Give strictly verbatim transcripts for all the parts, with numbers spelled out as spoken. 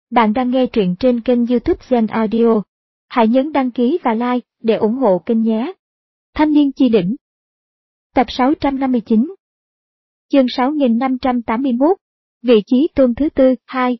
Bạn đang nghe truyện trên kênh YouTube Zen Audio. Hãy nhấn đăng ký và like để ủng hộ kênh nhé. Thanh niên chi đỉnh. Tập sáu trăm năm mươi chín. Chương sáu nghìn năm trăm tám mươi mốt. Vị trí tôn thứ tư, hai.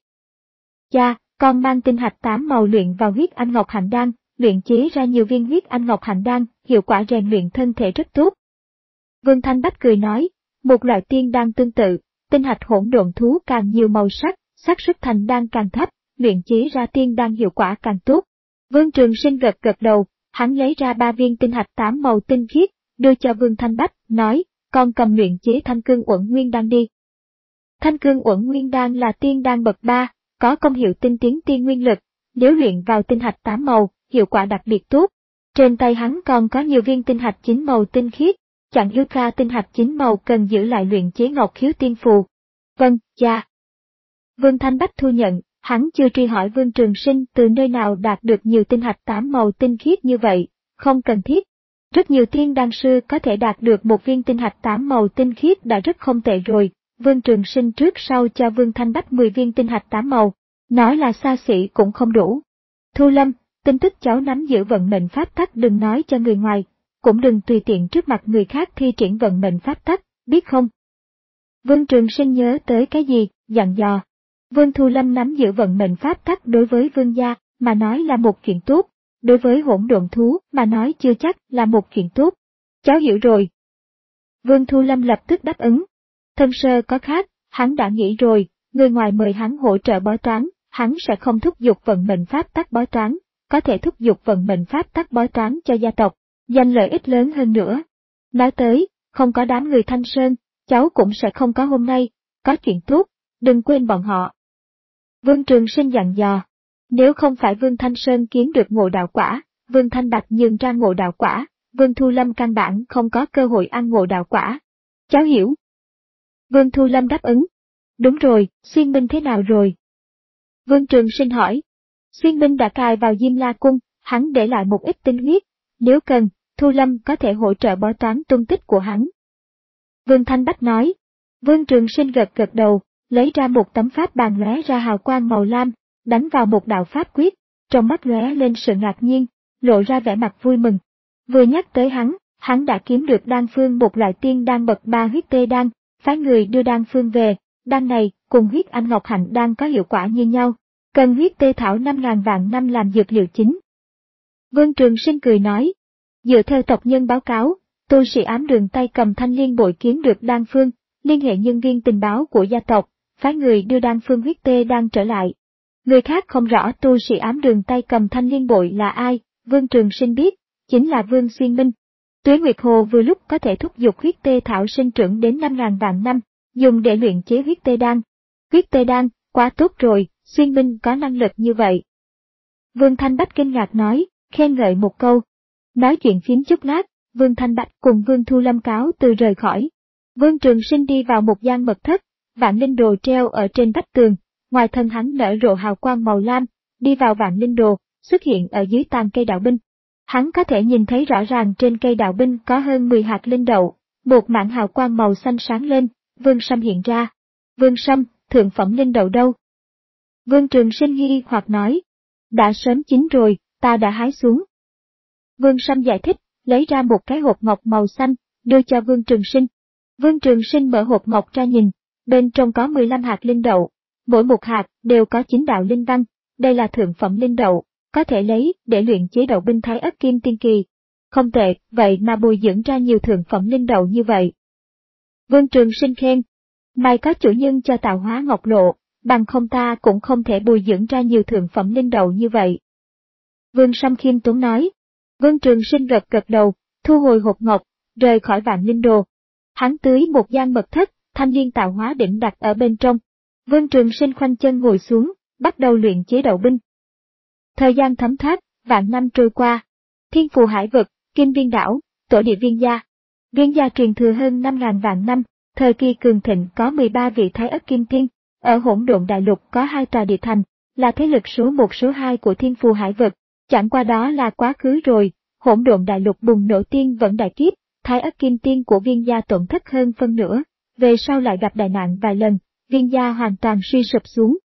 Cha, con mang tinh hạch tám màu luyện vào huyết anh ngọc hạnh đan, luyện chế ra nhiều viên huyết anh ngọc hạnh đan, hiệu quả rèn luyện thân thể rất tốt. Vương Thanh Bách cười nói, một loại tiên đan tương tự, tinh hạch hỗn độn thú càng nhiều màu sắc, xác suất thành đan càng thấp, luyện chế ra tiên đan hiệu quả càng tốt. Vương Trường Sinh gật gật đầu, hắn lấy ra ba viên tinh hạch tám màu tinh khiết, đưa cho Vương Thanh Bách, nói, con cầm luyện chế thanh cương uẩn nguyên đan đi. Thanh cương uẩn nguyên đan là tiên đan bậc ba, có công hiệu tinh tiến tiên nguyên lực, nếu luyện vào tinh hạch tám màu, hiệu quả đặc biệt tốt. Trên tay hắn còn có nhiều viên tinh hạch chín màu tinh khiết, chẳng yếu ra tinh hạch chín màu cần giữ lại luyện chế ngọc khiếu tiên phù. Vâng, cha. Vương Thanh Bách thu nhận, hắn chưa truy hỏi Vương Trường Sinh từ nơi nào đạt được nhiều tinh hạch tám màu tinh khiết như vậy, không cần thiết. Rất nhiều tiên đan sư có thể đạt được một viên tinh hạch tám màu tinh khiết đã rất không tệ rồi. Vương Trường Sinh trước sau cho Vương Thanh Bách mười viên tinh hạch tám màu, nói là xa xỉ cũng không đủ. Thu Lâm, tin tức cháu nắm giữ vận mệnh pháp tắc đừng nói cho người ngoài, cũng đừng tùy tiện trước mặt người khác thi triển vận mệnh pháp tắc, biết không? Vương Trường Sinh nhớ tới cái gì, dặn dò. Vương Thu Lâm nắm giữ vận mệnh pháp tắc đối với Vương gia mà nói là một chuyện tốt, đối với hỗn độn thú mà nói chưa chắc là một chuyện tốt. Cháu hiểu rồi. Vương Thu Lâm lập tức đáp ứng. Thân sơ có khác, hắn đã nghĩ rồi, người ngoài mời hắn hỗ trợ bói toán, hắn sẽ không thúc giục vận mệnh pháp tắc bói toán, có thể thúc giục vận mệnh pháp tắc bói toán cho gia tộc, giành lợi ích lớn hơn nữa. Nói tới, không có đám người Thanh Sơn, cháu cũng sẽ không có hôm nay, có chuyện tốt, đừng quên bọn họ. Vương Trường Sinh dặn dò, nếu không phải Vương Thanh Sơn kiếm được ngộ đạo quả, Vương Thanh Bạch nhường ra ngộ đạo quả, Vương Thu Lâm căn bản không có cơ hội ăn ngộ đạo quả. Cháu hiểu. Vương Thu Lâm đáp ứng. Đúng rồi, Xuyên Minh thế nào rồi? Vương Trường Sinh hỏi. Xuyên Minh đã cài vào Diêm La Cung, hắn để lại một ít tinh huyết, nếu cần, Thu Lâm có thể hỗ trợ bói toán tung tích của hắn. Vương Thanh Bách nói. Vương Trường Sinh gật gật đầu, lấy ra một tấm pháp bàn lóe ra hào quang màu lam, đánh vào một đạo pháp quyết, trong mắt lóe lên sự ngạc nhiên, lộ ra vẻ mặt vui mừng. Vừa nhắc tới hắn, hắn đã kiếm được đan phương một loại tiên đan bậc ba huyết tê đan, phái người đưa đan phương về, đan này cùng huyết anh ngọc hạnh đan có hiệu quả như nhau, cần huyết tê thảo năm ngàn vạn năm làm dược liệu chính. Vương Trường Sinh cười nói, dựa theo tộc nhân báo cáo, tu sĩ ám đường tay cầm thanh liên bội kiếm được đan phương, liên hệ nhân viên tình báo của gia tộc, phái người đưa đan phương huyết tê đan trở lại. Người khác không rõ tu sĩ ám đường tay cầm thanh liên bội là ai, Vương Trường Sinh biết, chính là Vương Xuyên Minh. Tuế Nguyệt Hồ vừa lúc có thể thúc giục huyết tê thảo sinh trưởng đến năm ngàn vạn năm, dùng để luyện chế huyết tê đan. Huyết tê đan, quá tốt rồi, Xuyên Minh có năng lực như vậy. Vương Thanh Bách kinh ngạc nói, khen ngợi một câu. Nói chuyện phím chút lát, Vương Thanh Bách cùng Vương Thu Lâm cáo từ rời khỏi. Vương Trường Sinh đi vào một gian mật thất, vạn linh đồ treo ở trên vách tường, ngoài thân hắn nở rộ hào quang màu lam, đi vào vạn linh đồ, xuất hiện ở dưới tàn cây đạo binh. Hắn có thể nhìn thấy rõ ràng trên cây đạo binh có hơn mười hạt linh đậu, một mảng hào quang màu xanh sáng lên, Vương Sâm hiện ra. Vương Sâm, thượng phẩm linh đậu đâu? Vương Trường Sinh nghi hoặc nói, đã sớm chín rồi, ta đã hái xuống. Vương Sâm giải thích, lấy ra một cái hộp ngọc màu xanh, đưa cho Vương Trường Sinh. Vương Trường Sinh mở hộp ngọc ra nhìn, bên trong có mười lăm hạt linh đậu, mỗi một hạt đều có chín đạo linh văn, đây là thượng phẩm linh đậu, có thể lấy để luyện chế đậu binh Thái Ất Kim Tiên Kỳ. Không tệ, vậy mà bồi dưỡng ra nhiều thượng phẩm linh đậu như vậy. Vương Trường Sinh khen, may có chủ nhân cho tạo hóa ngọc lộ, bằng không ta cũng không thể bồi dưỡng ra nhiều thượng phẩm linh đậu như vậy. Vương Sâm khiêm tốn nói. Vương Trường Sinh gật gật đầu, thu hồi hộp ngọc, rời khỏi vạn linh đồ. Hắn tưới một gian mật thất, thanh liên tạo hóa đỉnh đặt ở bên trong. Vương Trường Sinh khoanh chân ngồi xuống, bắt đầu luyện chế đậu binh. Thời gian thấm thoát, vạn năm trôi qua. Thiên phù hải vực, Kim Viên đảo, tổ địa Viên gia. Viên gia truyền thừa hơn năm ngàn vạn năm, thời kỳ cường thịnh có mười ba vị Thái Ất Kim Tiên, ở hỗn độn đại lục có hai tòa địa thành, là thế lực số một số hai của thiên phù hải vực. Chẳng qua đó là quá khứ rồi, hỗn độn đại lục bùng nổ tiên vẫn đại kiếp, Thái Ất Kim Tiên của Viên gia tổn thất hơn phân nửa, về sau lại gặp đại nạn vài lần, Viên gia hoàn toàn suy sụp xuống.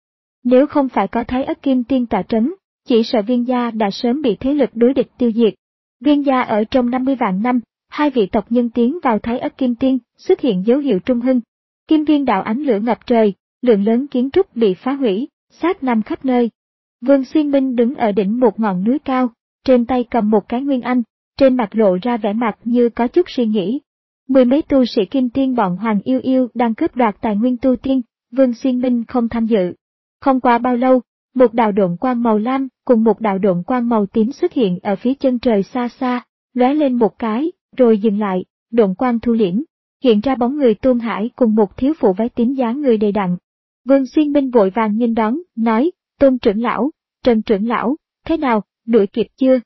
Nếu không phải có Thái Ất Kim Tiên tọa trấn, chỉ sợ Viên gia đã sớm bị thế lực đối địch tiêu diệt. Viên gia ở trong năm mươi vạn năm, hai vị tộc nhân tiến vào Thái Ất Kim Tiên, xuất hiện dấu hiệu trung hưng. Kim Viên đạo ánh lửa ngập trời, lượng lớn kiến trúc bị phá hủy, xác nằm khắp nơi. Vương Xuyên Minh đứng ở đỉnh một ngọn núi cao, trên tay cầm một cái nguyên anh, trên mặt lộ ra vẻ mặt như có chút suy nghĩ. Mười mấy tu sĩ Kim Tiên bọn Hoàng Yêu Yêu đang cướp đoạt tài nguyên tu tiên, Vương Xuyên Minh không tham dự. Không qua bao lâu, một đạo độn quang màu lam cùng một đạo độn quang màu tím xuất hiện ở phía chân trời xa xa, lóe lên một cái, rồi dừng lại, độn quang thu liễm, hiện ra bóng người Tôn Hải cùng một thiếu phụ váy tím dáng người đầy đặn. Vương Xuyên Minh vội vàng nghênh đón, nói, Tôn trưởng lão, Trần trưởng lão, thế nào, đuổi kịp chưa?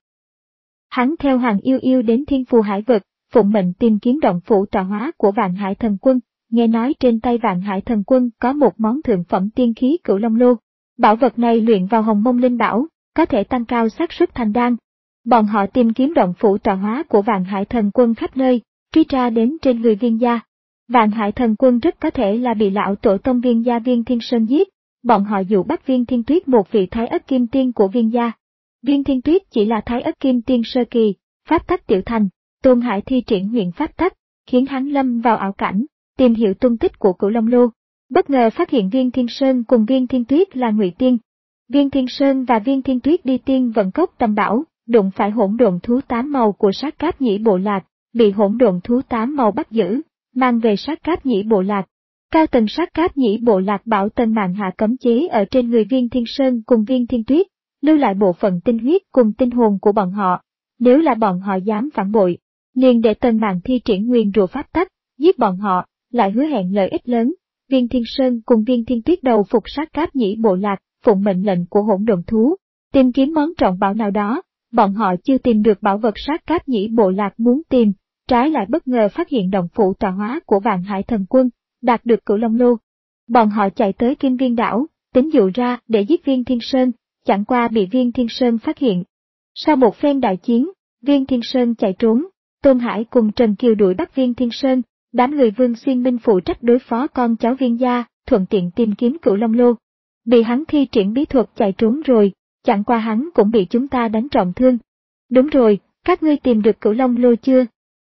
Hắn theo Hoàng Yêu Yêu đến Thiên Phù Hải vực, phụng mệnh tìm kiếm động phủ tọa hóa của Vạn Hải Thần Quân, nghe nói trên tay Vạn Hải Thần Quân có một món thượng phẩm tiên khí Cửu Long Lô. Bảo vật này luyện vào Hồng Mông Linh Bảo, có thể tăng cao xác suất thành đan. Bọn họ tìm kiếm động phủ tọa hóa của Vạn Hải Thần Quân khắp nơi, truy tra đến trên người Viên gia. Vạn Hải Thần Quân rất có thể là bị lão tổ tông Viên gia Viên Thiên Sơn giết. Bọn họ dụ bắt Viên Thiên Tuyết, một vị Thái Ất Kim Tiên của Viên gia. Viên Thiên Tuyết chỉ là Thái Ất Kim Tiên sơ kỳ, pháp tắc tiểu thành. Tôn Hải thi triển huyền pháp tắc, khiến hắn lâm vào ảo cảnh, tìm hiểu tung tích của Cửu Long Lô. Bất ngờ phát hiện Viên Thiên Sơn cùng Viên Thiên Tuyết là ngụy tiên. Viên Thiên Sơn và Viên Thiên Tuyết đi tiên vận cốc tầm bảo, đụng phải hỗn độn thú tám màu của Sát Cáp Nhĩ bộ lạc, bị hỗn độn thú tám màu bắt giữ, mang về Sát Cáp Nhĩ bộ lạc. Cao tầng Sát Cáp Nhĩ bộ lạc bảo Tân Mạn hạ cấm chế ở trên người Viên Thiên Sơn cùng Viên Thiên Tuyết, lưu lại bộ phận tinh huyết cùng tinh hồn của bọn họ. Nếu là bọn họ dám phản bội, liền để Tân Mạn thi triển nguyền rủa pháp tắc, giết bọn họ, lại hứa hẹn lợi ích lớn. Viên Thiên Sơn cùng Viên Thiên Tuyết đầu phục Sát Cáp Nhĩ bộ lạc, phụng mệnh lệnh của hỗn độn thú, tìm kiếm món trọng bảo nào đó. Bọn họ chưa tìm được bảo vật Sát Cáp Nhĩ bộ lạc muốn tìm, trái lại bất ngờ phát hiện động phủ tọa hóa của Vạn Hải Thần Quân, đạt được Cửu Long Lô. Bọn họ chạy tới Kim Viên đảo, tính dụ ra để giết Viên Thiên Sơn, chẳng qua bị Viên Thiên Sơn phát hiện. Sau một phen đại chiến, Viên Thiên Sơn chạy trốn, Tôn Hải cùng Trần Kiều đuổi bắt Viên Thiên Sơn, đám người Vương Xuyên Minh phụ trách đối phó con cháu Viên gia, thuận tiện tìm kiếm Cửu Long Lô. Bị hắn thi triển bí thuật chạy trốn rồi, chẳng qua hắn cũng bị chúng ta đánh trọng thương. Đúng rồi, các ngươi tìm được Cửu Long Lô chưa?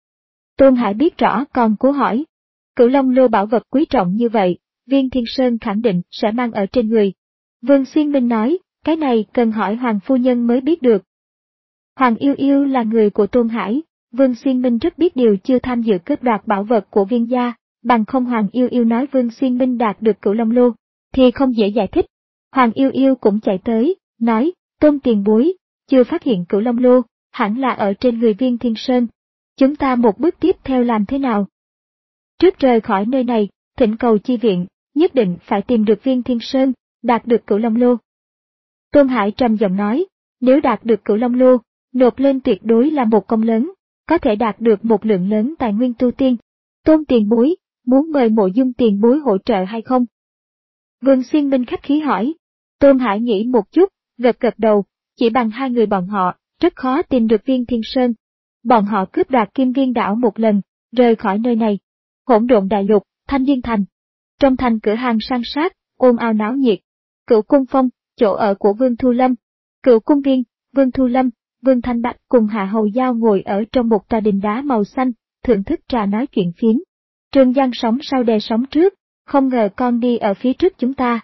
Tôn Hải biết rõ còn cố hỏi. Cửu Long Lô bảo vật quý trọng như vậy, Viên Thiên Sơn khẳng định sẽ mang ở trên người. Vương Xuyên Minh nói, cái này cần hỏi Hoàng phu nhân mới biết được. Hoàng Yêu Yêu là người của Tôn Hải, Vương Xuyên Minh rất biết điều chưa tham dự cướp đoạt bảo vật của Viên gia, bằng không Hoàng Yêu Yêu nói Vương Xuyên Minh đạt được Cửu Long Lô, thì không dễ giải thích. Hoàng Yêu Yêu cũng chạy tới, nói, Tôn tiền bối, chưa phát hiện Cửu Long Lô, hẳn là ở trên người Viên Thiên Sơn. Chúng ta một bước tiếp theo làm thế nào? Trước rời khỏi nơi này, thỉnh cầu chi viện, nhất định phải tìm được Viên Thiên Sơn, đạt được Cửu Long Lô. Tôn Hải trầm giọng nói, nếu đạt được Cửu Long Lô, nộp lên tuyệt đối là một công lớn, có thể đạt được một lượng lớn tài nguyên tu tiên. Tôn tiền bối, muốn mời Mộ Dung tiền bối hỗ trợ hay không? Vương Xuyên Minh khách khí hỏi. Tôn Hải nghĩ một chút, gật gật đầu, chỉ bằng hai người bọn họ, rất khó tìm được Viên Thiên Sơn. Bọn họ cướp đoạt Kim Viên đảo một lần, rời khỏi nơi này. Hỗn độn đại lục, Thanh Liên thành. Trong thành cửa hàng san sát, ồn ào náo nhiệt. Cửu Cung Phong, chỗ ở của Vương Thu Lâm. Cửu Cung Viên, Vương Thu Lâm, Vương Thanh Bạch cùng Hạ Hầu Giao ngồi ở trong một tòa đình đá màu xanh, thưởng thức trà nói chuyện phiếm. Trương Giang sóng sau đè sóng trước, không ngờ con đi ở phía trước chúng ta.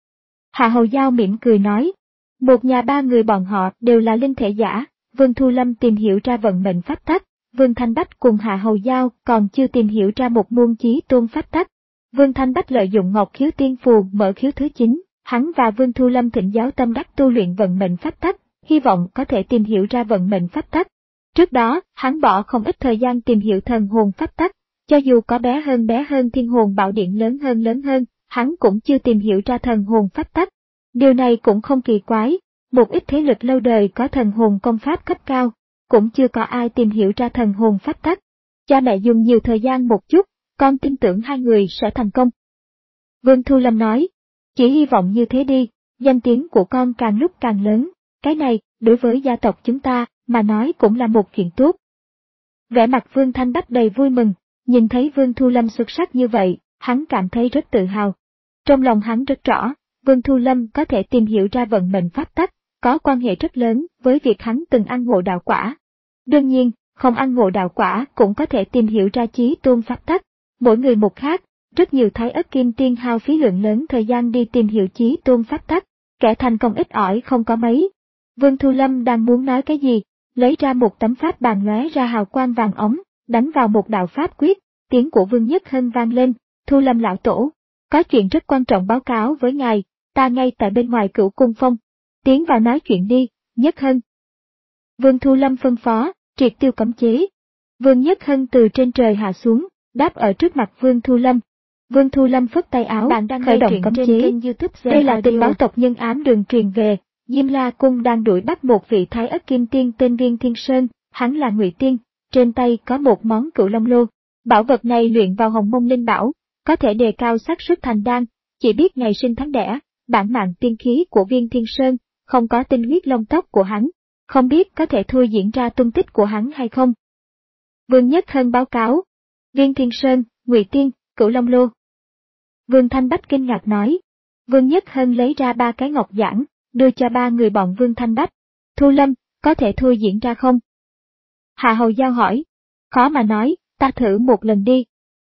Hạ Hầu Giao mỉm cười nói, một nhà ba người bọn họ đều là linh thể giả, Vương Thu Lâm tìm hiểu ra vận mệnh pháp tắc, Vương Thanh Bách cùng Hạ Hầu Giao còn chưa tìm hiểu ra một môn chí tôn pháp tắc. Vương Thanh Bách lợi dụng Ngọc Khiếu Tiên Phù mở khiếu thứ chín, hắn và Vương Thu Lâm thỉnh giáo tâm đắc tu luyện vận mệnh pháp tắc, hy vọng có thể tìm hiểu ra vận mệnh pháp tắc. Trước đó, hắn bỏ không ít thời gian tìm hiểu thần hồn pháp tắc, cho dù có bé hơn bé hơn thiên hồn bảo điện lớn hơn lớn hơn, hắn cũng chưa tìm hiểu ra thần hồn pháp tắc. Điều này cũng không kỳ quái, một ít thế lực lâu đời có thần hồn công pháp cấp cao, cũng chưa có ai tìm hiểu ra thần hồn pháp tắc. Cha mẹ dùng nhiều thời gian một chút, con tin tưởng hai người sẽ thành công. Vương Thu Lâm nói, chỉ hy vọng như thế đi, danh tiếng của con càng lúc càng lớn, cái này, đối với gia tộc chúng ta, mà nói cũng là một chuyện tốt. Vẻ mặt Vương Thanh Bách đầy vui mừng, nhìn thấy Vương Thu Lâm xuất sắc như vậy, hắn cảm thấy rất tự hào. Trong lòng hắn rất rõ, Vương Thu Lâm có thể tìm hiểu ra vận mệnh pháp tắc, có quan hệ rất lớn với việc hắn từng ăn ngộ đạo quả. Đương nhiên, không ăn ngộ đạo quả cũng có thể tìm hiểu ra chí tôn pháp tắc, mỗi người một khác, rất nhiều Thái Ất Kim Tiên hao phí lượng lớn thời gian đi tìm hiểu chí tôn pháp tắc, kẻ thành công ít ỏi không có mấy. Vương Thu Lâm đang muốn nói cái gì, lấy ra một tấm pháp bàn lóe ra hào quang vàng ống, đánh vào một đạo pháp quyết, tiếng của Vương Nhất Hân vang lên, Thu Lâm lão tổ, có chuyện rất quan trọng báo cáo với ngài, ta ngay tại bên ngoài Cửu Cung Phong, tiến vào nói chuyện đi, Nhất Hân. Vương Thu Lâm phân phó, triệt tiêu cấm chế. Vương Nhất Hân từ trên trời hạ xuống, đáp ở trước mặt Vương Thu Lâm. Vương Thu Lâm phất tay áo, bạn đang khởi động cấm chế. Đây là tình báo tộc nhân ám đường truyền về, Diêm La Cung đang đuổi bắt một vị Thái Ất Kim Tiên tên Viên Thiên Sơn, hắn là Ngụy Tiên, trên tay có một món Cửu Long Lô. Bảo vật này luyện vào Hồng Mông Linh Bảo, có thể đề cao xác suất thành đan, chỉ biết ngày sinh tháng đẻ, bản mạng tiên khí của Viên Thiên Sơn, không có tinh huyết lông tóc của hắn, không biết có thể thui diễn ra tung tích của hắn hay không. Vương Nhất Hân báo cáo, Viên Thiên Sơn, Ngụy Tiên, Cửu Long Lô. Vương Thanh Bách kinh ngạc nói, Vương Nhất Hân lấy ra ba cái ngọc giản, đưa cho ba người bọn Vương Thanh Bách. Thu Lâm, có thể thui diễn ra không? Hạ Hầu Giao hỏi, khó mà nói, ta thử một lần đi.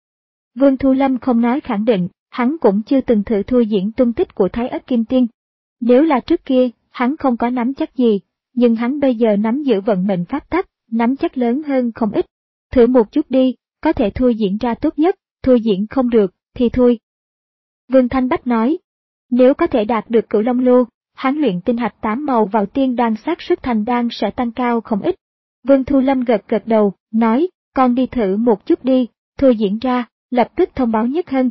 Vương Thu Lâm không nói khẳng định, hắn cũng chưa từng thử thui diễn tung tích của Thái Ất Kim Tiên. Nếu là trước kia, hắn không có nắm chắc gì, nhưng hắn bây giờ nắm giữ vận mệnh pháp tắc, nắm chắc lớn hơn không ít. Thử một chút đi, có thể thui diễn ra tốt nhất, thui diễn không được, thì thôi. Vương Thanh Bách nói, nếu có thể đạt được Cửu Long Lô, hắn luyện tinh hạch tám màu vào tiên đan xác suất thành đan sẽ tăng cao không ít. Vương Thu Lâm gật gật đầu, nói, con đi thử một chút đi, thui diễn ra, lập tức thông báo Nhất Hân.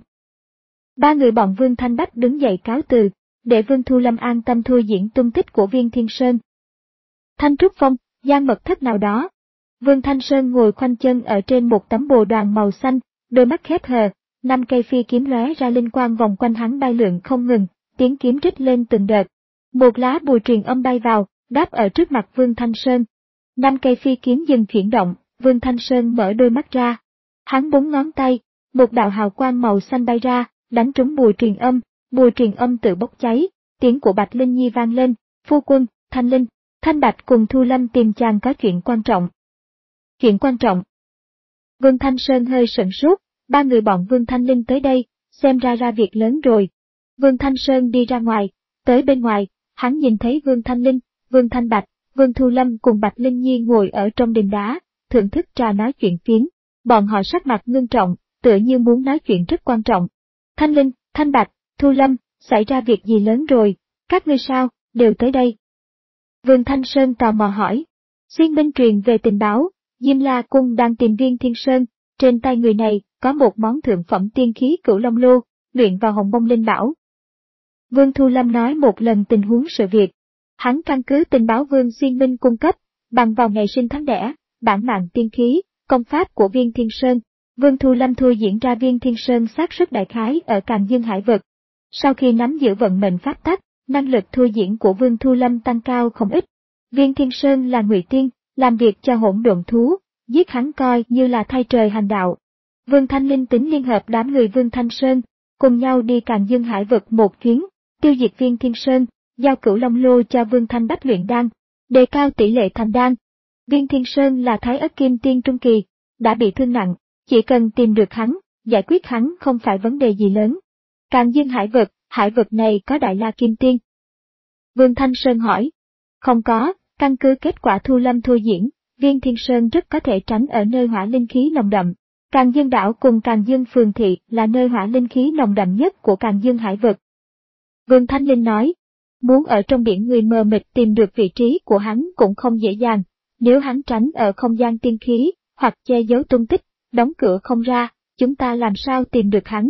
Ba người bọn Vương Thanh Bách đứng dậy cáo từ, để Vương Thu Lâm an tâm thui diễn tung tích của Viên Thiên Sơn. Thanh Trúc Phong, gian mật thất nào đó. Vương Thanh Sơn ngồi khoanh chân ở trên một tấm bồ đoàn màu xanh, đôi mắt khép hờ, năm cây phi kiếm lóe ra linh quang vòng quanh hắn bay lượn không ngừng, tiếng kiếm rít lên từng đợt. Một lá bùa truyền âm bay vào, đáp ở trước mặt Vương Thanh Sơn. Năm cây phi kiếm dừng chuyển động, Vương Thanh Sơn mở đôi mắt ra. Hắn búng ngón tay, một đạo hào quang màu xanh bay ra, đánh trúng bùa truyền âm, bùa truyền âm tự bốc cháy, tiếng của Bạch Linh Nhi vang lên, phu quân, Thanh Linh, Thanh Bạch cùng Thu Lâm tìm chàng có chuyện quan trọng. Chuyện quan trọng. Vương Thanh Sơn hơi sửng sốt, ba người bọn Vương Thanh Linh tới đây, xem ra ra việc lớn rồi. Vương Thanh Sơn đi ra ngoài, tới bên ngoài, hắn nhìn thấy Vương Thanh Linh, Vương Thanh Bạch, Vương Thu Lâm cùng Bạch Linh Nhi ngồi ở trong đình đá, thưởng thức trà nói chuyện phiếm. Bọn họ sắc mặt ngưng trọng, tựa như muốn nói chuyện rất quan trọng. Thanh Linh, Thanh Bạch, Thu Lâm, xảy ra việc gì lớn rồi, các ngươi sao, đều tới đây. Vương Thanh Sơn tò mò hỏi. Xuyên binh truyền về tình báo, Diêm La Cung đang tìm Viên Thiên Sơn, trên tay người này có một món thượng phẩm tiên khí Cửu Long Lô, luyện vào Hồng Mông Linh Bảo. Vương Thu Lâm nói một lần tình huống sự việc. Hắn căn cứ tình báo Vương Xuyên Minh cung cấp, bằng vào ngày sinh tháng đẻ, bản mạng tiên khí, công pháp của Viên Thiên Sơn. Vương Thu Lâm thui diễn ra Viên Thiên Sơn xác suất đại khái ở Càn Dương Hải Vực. Sau khi nắm giữ vận mệnh pháp tắc, năng lực thui diễn của Vương Thu Lâm tăng cao không ít. Viên Thiên Sơn là Ngụy Tiên, làm việc cho hỗn độn thú, giết hắn coi như là thay trời hành đạo. Vương Thanh Linh tính liên hợp đám người Vương Thanh Sơn, cùng nhau đi Càn Dương Hải Vực một chuyến, tiêu diệt Viên Thiên Sơn, giao Cửu Long Lô cho Vương Thanh Bách luyện đan, đề cao tỷ lệ thành đan. Viên Thiên Sơn là Thái Ất Kim Tiên trung kỳ, đã bị thương nặng, chỉ cần tìm được hắn, giải quyết hắn không phải vấn đề gì lớn. Càn Dương Hải Vực, hải vực này có Đại La Kim Tiên? Vương Thanh Sơn hỏi. Không có, căn cứ kết quả Thu Lâm thôi diễn, Viên Thiên Sơn rất có thể tránh ở nơi hỏa linh khí nồng đậm. Càn Dương đảo cùng Càn Dương phường thị là nơi hỏa linh khí nồng đậm nhất của Càn Dương Hải Vực. Vương Thanh Linh nói, muốn ở trong biển người mờ mịt tìm được vị trí của hắn cũng không dễ dàng, nếu hắn tránh ở không gian tiên khí, hoặc che giấu tung tích, đóng cửa không ra, chúng ta làm sao tìm được hắn?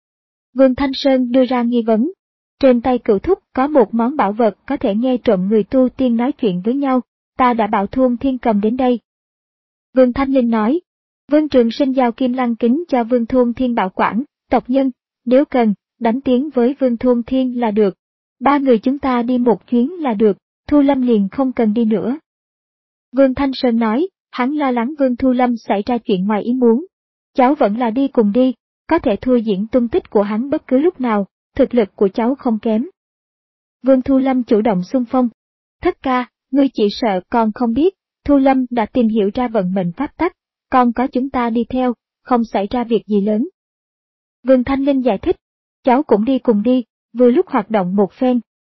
Vương Thanh Sơn đưa ra nghi vấn. Trên tay Cửu Thúc có một món bảo vật có thể nghe trộm người tu tiên nói chuyện với nhau, ta đã bảo Thôn Thiên cầm đến đây. Vương Thanh Linh nói, Vương Trường Sinh giao kim lăng kính cho Vương Thôn Thiên bảo quản, tộc nhân, nếu cần, đánh tiếng với Vương Thôn Thiên là được. Ba người chúng ta đi một chuyến là được, Thu Lâm liền không cần đi nữa. Vương Thanh Sơn nói, hắn lo lắng Vương Thu Lâm xảy ra chuyện ngoài ý muốn. Cháu vẫn là đi cùng đi, có thể thui diễn tung tích của hắn bất cứ lúc nào, thực lực của cháu không kém, Vương Thu Lâm chủ động xung phong. Thất ca, ngươi chỉ sợ con không biết, Thu Lâm đã tìm hiểu ra vận mệnh pháp tắc, còn có chúng ta đi theo, không xảy ra việc gì lớn. Vương Thanh Linh giải thích, cháu cũng đi cùng đi, vừa lúc hoạt động một phen.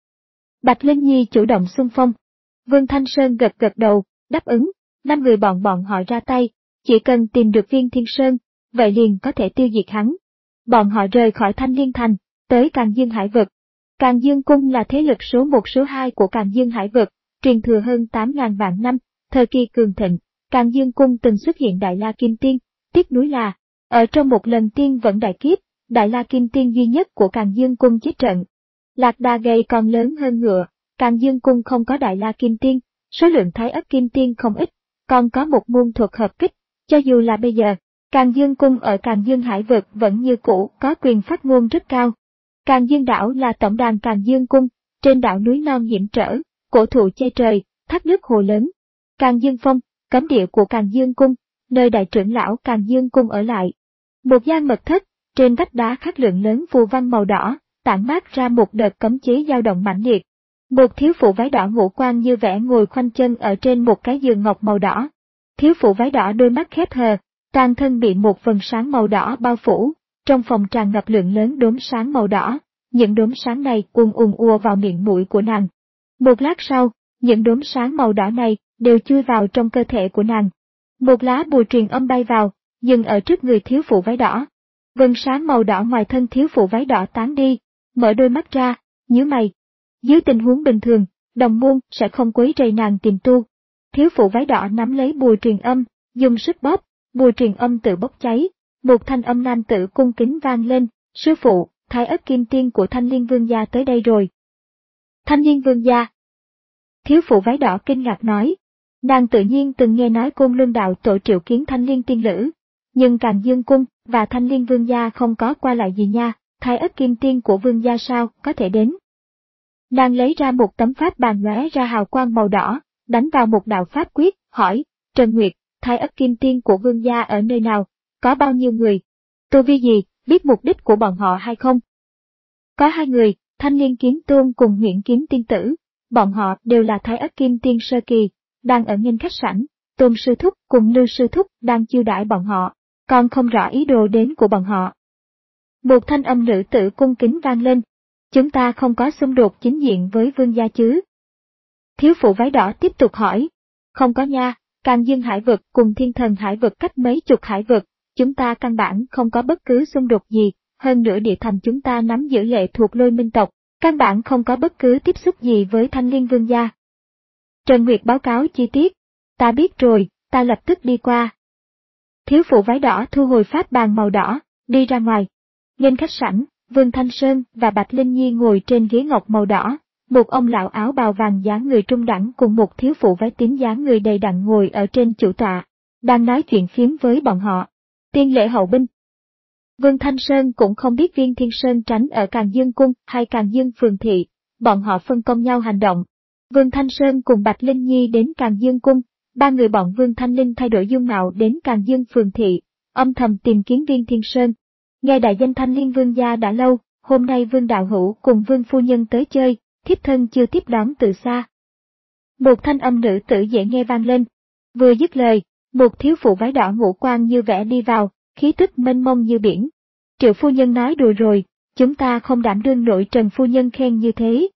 Bạch Linh Nhi chủ động xung phong. Vương Thanh Sơn gật gật đầu, đáp ứng, năm người bọn bọn họ ra tay, chỉ cần tìm được Viên Thiên Sơn, vậy liền có thể tiêu diệt hắn. Bọn họ rời khỏi Thanh Liên Thành, tới Càn Dương Hải Vực. Càn Dương Cung là thế lực số một số hai của Càn Dương Hải Vực, truyền thừa hơn tám nghìn vạn năm, thời kỳ cường thịnh, Càn Dương Cung từng xuất hiện Đại La Kim Tiên, tiếc nuối là, ở trong một lần tiên vận đại kiếp, Đại La Kim Tiên duy nhất của Càn Dương Cung chết trận. Lạc đà gầy còn lớn hơn ngựa, Càn Dương Cung không có Đại La Kim Tiên, số lượng Thái Ất Kim Tiên không ít, còn có một môn thuật hợp kích, cho dù là bây giờ, Càn Dương Cung ở Càn Dương Hải Vực vẫn như cũ có quyền phát ngôn rất cao. Càn Dương Đảo là tổng đàn Càn Dương Cung, trên đảo núi non hiểm trở, cổ thụ che trời, thác nước hồ lớn. Càn Dương Phong, cấm địa của Càn Dương Cung, nơi đại trưởng lão Càn Dương Cung ở lại. Một gian mật thất, trên vách đá khắc lượng lớn phù văn màu đỏ, tản mát ra một đợt cấm chế dao động mãnh liệt. Một thiếu phụ váy đỏ ngũ quan như vẽ ngồi khoanh chân ở trên một cái giường ngọc màu đỏ. Thiếu phụ váy đỏ đôi mắt khép hờ, toàn thân bị một vầng sáng màu đỏ bao phủ, trong phòng tràn ngập lượng lớn đốm sáng màu đỏ, những đốm sáng này ùn ùn ùa vào miệng mũi của nàng. Một lát sau, những đốm sáng màu đỏ này đều chui vào trong cơ thể của nàng. Một lá bùa truyền âm bay vào, dừng ở trước người thiếu phụ váy đỏ. Vầng sáng màu đỏ ngoài thân thiếu phụ váy đỏ tán đi, mở đôi mắt ra, nhíu mày. Dưới tình huống bình thường, đồng môn sẽ không quấy rầy nàng tìm tu. Thiếu phụ váy đỏ nắm lấy bùa truyền âm, dùng sức bóp, bùa truyền âm tự bốc cháy, một thanh âm nam tử cung kính vang lên, sư phụ, Thái Ất Kim Tiên của Thanh Liên Vương gia tới đây rồi. Thanh Liên Vương gia. Thiếu phụ váy đỏ kinh ngạc nói, nàng tự nhiên từng nghe nói Côn Luân đạo tổ triệu kiến Thanh Liên tiên lữ, nhưng Càn Dương Cung và Thanh Liên Vương gia không có qua lại gì nha, Thái Ất Kim Tiên của Vương gia sao có thể đến. Nàng lấy ra một tấm pháp bàn lóe ra hào quang màu đỏ, đánh vào một đạo pháp quyết, hỏi, Trần Nguyệt, Thái Ất Kim Tiên của Vương gia ở nơi nào, có bao nhiêu người, tu vi gì, biết mục đích của bọn họ hay không? Có hai người, Thanh Liên Kiếm Tôn cùng Nguyễn Kiếm Tiên Tử, bọn họ đều là Thái Ất Kim Tiên sơ kỳ, đang ở nghênh khách sảnh, Tôn Sư Thúc cùng Lưu Sư Thúc đang chiêu đãi bọn họ, còn không rõ ý đồ đến của bọn họ. Một thanh âm nữ tử cung kính vang lên, chúng ta không có xung đột chính diện với Vương gia chứ? Thiếu phụ váy đỏ tiếp tục hỏi, không có nha, Càn Dương Hải Vực cùng Thiên Thần Hải Vực cách mấy chục hải vực, chúng ta căn bản không có bất cứ xung đột gì, hơn nữa địa thành chúng ta nắm giữ lệ thuộc Lôi Minh tộc, căn bản không có bất cứ tiếp xúc gì với Thanh Liên Vương gia. Trần Nguyệt báo cáo chi tiết, ta biết rồi, ta lập tức đi qua. Thiếu phụ váy đỏ thu hồi pháp bàn màu đỏ, đi ra ngoài. Lên khách sảnh, Vương Thanh Sơn và Bạch Linh Nhi ngồi trên ghế ngọc màu đỏ, một ông lão áo bào vàng dáng người trung đẳng cùng một thiếu phụ váy tím dáng người đầy đặn ngồi ở trên chủ tọa, đang nói chuyện phiếm với bọn họ. Tiên lễ hậu binh. Vương Thanh Sơn cũng không biết Viên Thiên Sơn tránh ở Càn Dương Cung hay Càn Dương Phường Thị, bọn họ phân công nhau hành động. Vương Thanh Sơn cùng Bạch Linh Nhi đến Càn Dương Cung, ba người bọn Vương Thanh Linh thay đổi dung mạo đến Càn Dương Phường Thị, âm thầm tìm kiếm Viên Thiên Sơn. Nghe đại danh Thanh Liên Vương gia đã lâu, hôm nay Vương Đạo Hữu cùng Vương Phu Nhân tới chơi, thiếp thân chưa tiếp đón từ xa. Một thanh âm nữ tử dễ nghe vang lên. Vừa dứt lời, một thiếu phụ váy đỏ ngũ quan như vẽ đi vào, khí tức mênh mông như biển. Triệu Phu Nhân nói đùa rồi, chúng ta không đảm đương nổi Trần Phu Nhân khen như thế.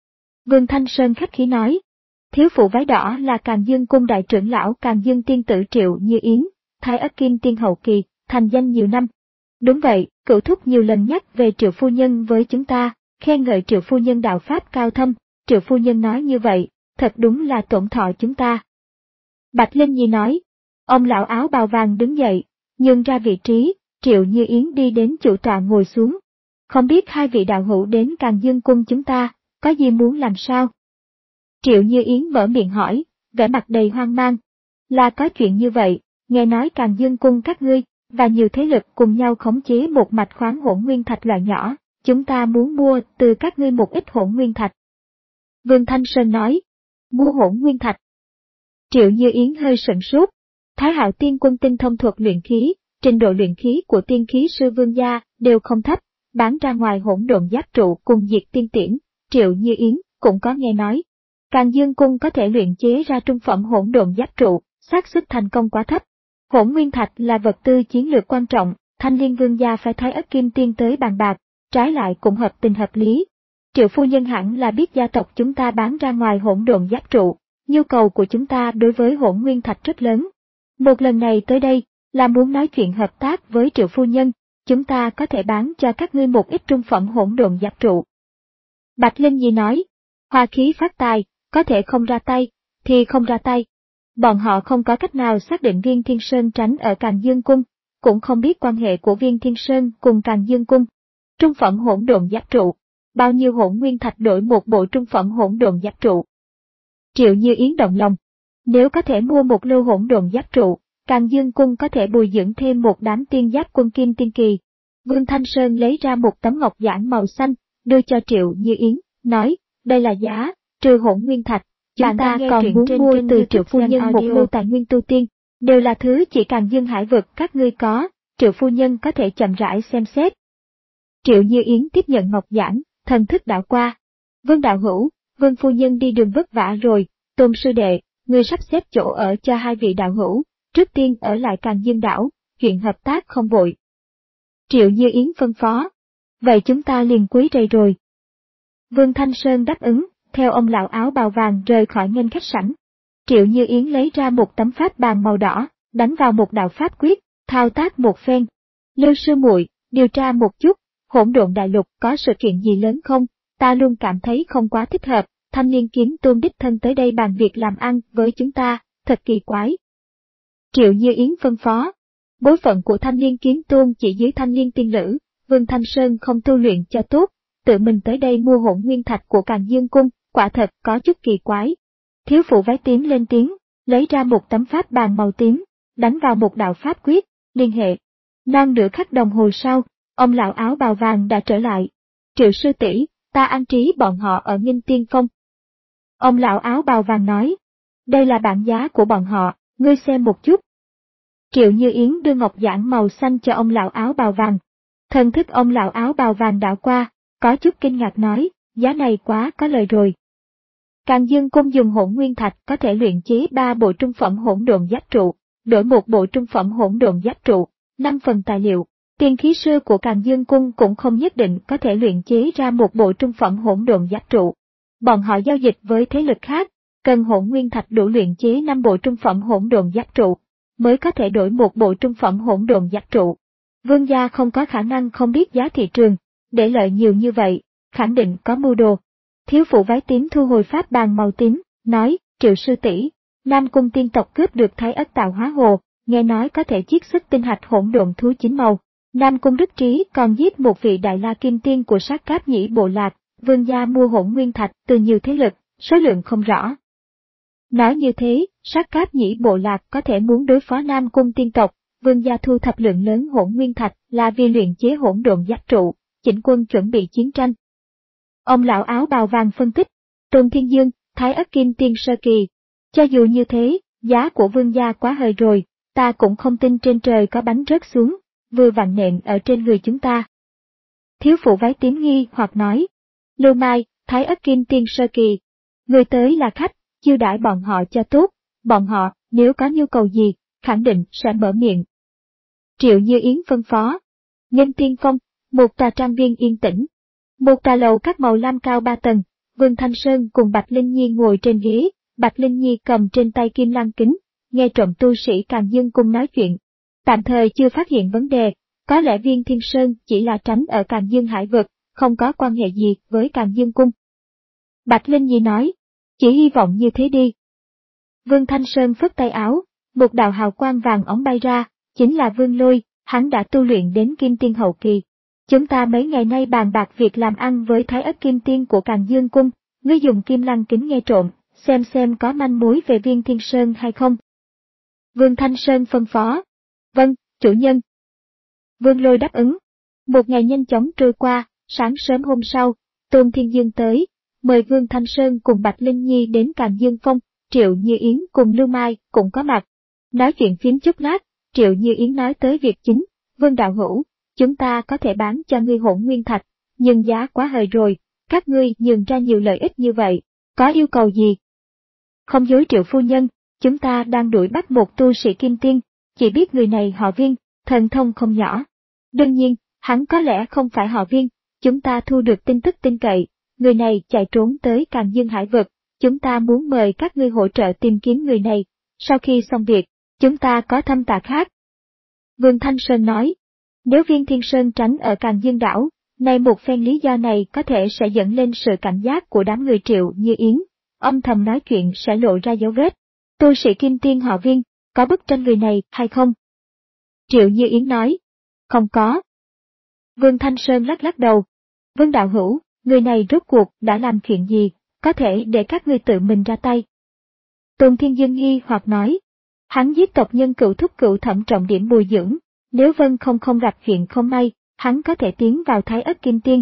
Vương Thanh Sơn khách khí nói. Thiếu phụ váy đỏ là Càn Dương Cung đại trưởng lão Càn Dương Tiên Tử Triệu Như Yến, Thái Ất Kim Tiên hậu kỳ, thành danh nhiều năm. Đúng vậy, cửu thúc nhiều lần nhắc về Triệu Phu Nhân với chúng ta, khen ngợi Triệu Phu Nhân đạo pháp cao thâm, Triệu Phu Nhân nói như vậy, thật đúng là tổn thọ chúng ta. Bạch Linh Nhi nói, ông lão áo bào vàng đứng dậy, nhường ra vị trí, Triệu Như Yến đi đến chủ tọa ngồi xuống. Không biết hai vị đạo hữu đến Càn Dương Cung chúng ta, có gì muốn làm sao? Triệu Như Yến mở miệng hỏi, vẻ mặt đầy hoang mang. Là có chuyện như vậy, nghe nói Càn Dương Cung các ngươi, và nhiều thế lực cùng nhau khống chế một mạch khoáng hỗn nguyên thạch loại nhỏ, chúng ta muốn mua từ các ngươi một ít hỗn nguyên thạch. Vương Thanh Sơn nói, mua hỗn nguyên thạch. Triệu Như Yến hơi sửng sốt. Thái Hạo Tiên Quân tinh thông thuật luyện khí, trình độ luyện khí của tiên khí sư Vương gia đều không thấp, bán ra ngoài hỗn độn giáp trụ cùng diệt tiên tiễn, Triệu Như Yến cũng có nghe nói. Càn Dương Cung có thể luyện chế ra trung phẩm hỗn độn giáp trụ, xác suất thành công quá thấp. Hỗn nguyên thạch là vật tư chiến lược quan trọng, Thanh Liên Vương gia phải Thái Ất Kim Tiên tới bàn bạc, trái lại cũng hợp tình hợp lý. Triệu phu nhân hẳn là biết gia tộc chúng ta bán ra ngoài hỗn độn giáp trụ, nhu cầu của chúng ta đối với hỗn nguyên thạch rất lớn. Một lần này tới đây, là muốn nói chuyện hợp tác với Triệu phu nhân, chúng ta có thể bán cho các ngươi một ít trung phẩm hỗn độn giáp trụ. Bạch Linh Nhi nói, hoa khí phát tài, có thể không ra tay, thì không ra tay. Bọn họ không có cách nào xác định Viên Thiên Sơn tránh ở Càn Dương Cung, cũng không biết quan hệ của Viên Thiên Sơn cùng Càn Dương Cung. Trung phẩm hỗn độn giáp trụ, bao nhiêu hỗn nguyên thạch đổi một bộ trung phẩm hỗn độn giáp trụ. Triệu Như Yến động lòng, nếu có thể mua một lô hỗn độn giáp trụ, Càn Dương Cung có thể bồi dưỡng thêm một đám tiên giáp quân kim tiên kỳ. Vương Thanh Sơn lấy ra một tấm ngọc giản màu xanh, đưa cho Triệu Như Yến, nói, đây là giá, trừ hỗn nguyên thạch, chúng ta còn muốn mua từ Triệu phu nhân một lô tài nguyên tu tiên, đều là thứ chỉ Càn Dương Hải vực các ngươi có, Triệu phu nhân có thể chậm rãi xem xét. Triệu Như Yến tiếp nhận ngọc giản, thần thức đảo qua. Vương đạo hữu, Vương phu nhân đi đường vất vả rồi, Tôn sư đệ, ngươi sắp xếp chỗ ở cho hai vị đạo hữu, trước tiên ở lại Càn Dương đảo, chuyện hợp tác không vội. Triệu Như Yến phân phó. Vậy chúng ta liền quý rầy rồi. Vương Thanh Sơn đáp ứng, theo ông lão áo bào vàng rời khỏi nghênh khách sảnh. Triệu Như Yến lấy ra một tấm pháp bàn màu đỏ, đánh vào một đạo pháp quyết, thao tác một phen. Lưu sư muội, điều tra một chút, hỗn độn đại lục có sự kiện gì lớn không? Ta luôn cảm thấy không quá thích hợp, Thanh Liên Kiếm Tôn đích thân tới đây bàn việc làm ăn với chúng ta, thật kỳ quái. Triệu Như Yến phân phó. Bối phận của Thanh Liên Kiếm Tôn chỉ dưới Thanh Liên tiên lữ, Vương Thanh Sơn không tu luyện cho tốt, tự mình tới đây mua hỗn nguyên thạch của Càn Dương Cung, quả thật có chút kỳ quái. Thiếu phụ váy tím lên tiếng, lấy ra một tấm pháp bàn màu tím, đánh vào một đạo pháp quyết, liên hệ. Non nửa khắc đồng hồ sau, ông lão áo bào vàng đã trở lại. Triệu sư tỷ, ta an trí bọn họ ở Nghinh Tiên Phong. Ông lão áo bào vàng nói, đây là bảng giá của bọn họ, ngươi xem một chút. Triệu Như Yến đưa ngọc giản màu xanh cho ông lão áo bào vàng. Thần thức ông lão áo bào vàng đảo qua, có chút kinh ngạc nói, giá này quá có lời rồi. Càn Dương Cung dùng hỗn nguyên thạch có thể luyện chế ba bộ trung phẩm hỗn độn giáp trụ, đổi một bộ trung phẩm hỗn độn giáp trụ, năm phần tài liệu. Tiên khí sư của Càn Dương Cung cũng không nhất định có thể luyện chế ra một bộ trung phẩm hỗn độn giáp trụ. Bọn họ giao dịch với thế lực khác, cần hỗn nguyên thạch đủ luyện chế năm bộ trung phẩm hỗn độn giáp trụ, mới có thể đổi một bộ trung phẩm hỗn độn giáp trụ. Vương gia không có khả năng không biết giá thị trường, để lợi nhiều như vậy, khẳng định có mưu đồ. Thiếu phụ váy tím thu hồi pháp bàn màu tím, nói, Triệu sư tỷ, Nam Cung tiên tộc cướp được Thái Ất Tạo Hóa Hồ, nghe nói có thể chiết xuất tinh hạch hỗn độn thú chín màu. Nam Cung Đức Trí còn giết một vị đại la kim tiên của sát cáp nhĩ bộ lạc, vương gia mua hỗn nguyên thạch từ nhiều thế lực, số lượng không rõ. Nói như thế, sát cáp nhĩ bộ lạc có thể muốn đối phó Nam Cung tiên tộc, vương gia thu thập lượng lớn hỗn nguyên thạch là vì luyện chế hỗn độn giáp trụ, chỉnh quân chuẩn bị chiến tranh. Ông lão áo bào vàng phân tích, Tôn Thiên Dương, Thái Ất Kim Tiên sơ kỳ. Cho dù như thế, giá của vương gia quá hời rồi, ta cũng không tin trên trời có bánh rớt xuống, vừa vặn nện ở trên người chúng ta. Thiếu phụ váy tím nghi hoặc nói, Lưu Mai, Thái Ất Kim Tiên sơ kỳ. Người tới là khách, chiêu đãi bọn họ cho tốt, bọn họ, nếu có nhu cầu gì, khẳng định sẽ mở miệng. Triệu Như Yến phân phó. Nghinh Tiên Phong, một tòa trang viên yên tĩnh. Một tòa lầu các màu lam cao ba tầng, Vương Thanh Sơn cùng Bạch Linh Nhi ngồi trên ghế, Bạch Linh Nhi cầm trên tay kim lan kính, nghe trộm tu sĩ Càn Dương Cung nói chuyện. Tạm thời chưa phát hiện vấn đề, có lẽ Viên Thiên Sơn chỉ là tránh ở Càn Dương Hải vực, không có quan hệ gì với Càn Dương Cung. Bạch Linh Nhi nói, chỉ hy vọng như thế đi. Vương Thanh Sơn phất tay áo, một đạo hào quang vàng óng bay ra, chính là Vương Lôi, hắn đã tu luyện đến Kim Tiên hậu kỳ. Chúng ta mấy ngày nay bàn bạc việc làm ăn với Thái Ất Kim Tiên của Càn Dương Cung, ngươi dùng kim lăng kính nghe trộm, xem xem có manh mối về Viên Thiên Sơn hay không. Vương Thanh Sơn phân phó. Vâng, chủ nhân. Vương Lôi đáp ứng. Một ngày nhanh chóng trôi qua, sáng sớm hôm sau, Tôn Thiên Dương tới, mời Vương Thanh Sơn cùng Bạch Linh Nhi đến Càn Dương Phong, Triệu Như Yến cùng Lưu Mai cũng có mặt. Nói chuyện phím chút lát, Triệu Như Yến nói tới việc chính, Vương đạo hữu, chúng ta có thể bán cho ngươi hỗn nguyên thạch, nhưng giá quá hời rồi, các ngươi nhường ra nhiều lợi ích như vậy, có yêu cầu gì? Không dối Triệu phu nhân, chúng ta đang đuổi bắt một tu sĩ kim tiên, chỉ biết người này họ Viên, thần thông không nhỏ. Đương nhiên, hắn có lẽ không phải họ Viên, chúng ta thu được tin tức tin cậy, người này chạy trốn tới Càn Dương Hải vực, chúng ta muốn mời các ngươi hỗ trợ tìm kiếm người này, sau khi xong việc, chúng ta có thâm tạc khác. Vương Thanh Sơn nói, nếu Viên Thiên Sơn tránh ở Càn Dương đảo, nay một phen lý do này có thể sẽ dẫn lên sự cảnh giác của đám người Triệu Như Yến, âm thầm nói chuyện sẽ lộ ra dấu vết. Tu sĩ kim tiên họ Viên, có bức tranh người này hay không? Triệu Như Yến nói, không có. Vương Thanh Sơn lắc lắc đầu, Vương đạo hữu, người này rốt cuộc đã làm chuyện gì, có thể để các ngươi tự mình ra tay. Tôn Thiên Dương nghi hoặc nói, hắn giết tộc nhân cựu thúc cựu thẩm trọng điểm bồi dưỡng, nếu Vân không không gặp chuyện không may, hắn có thể tiến vào Thái Ất Kim Tiên.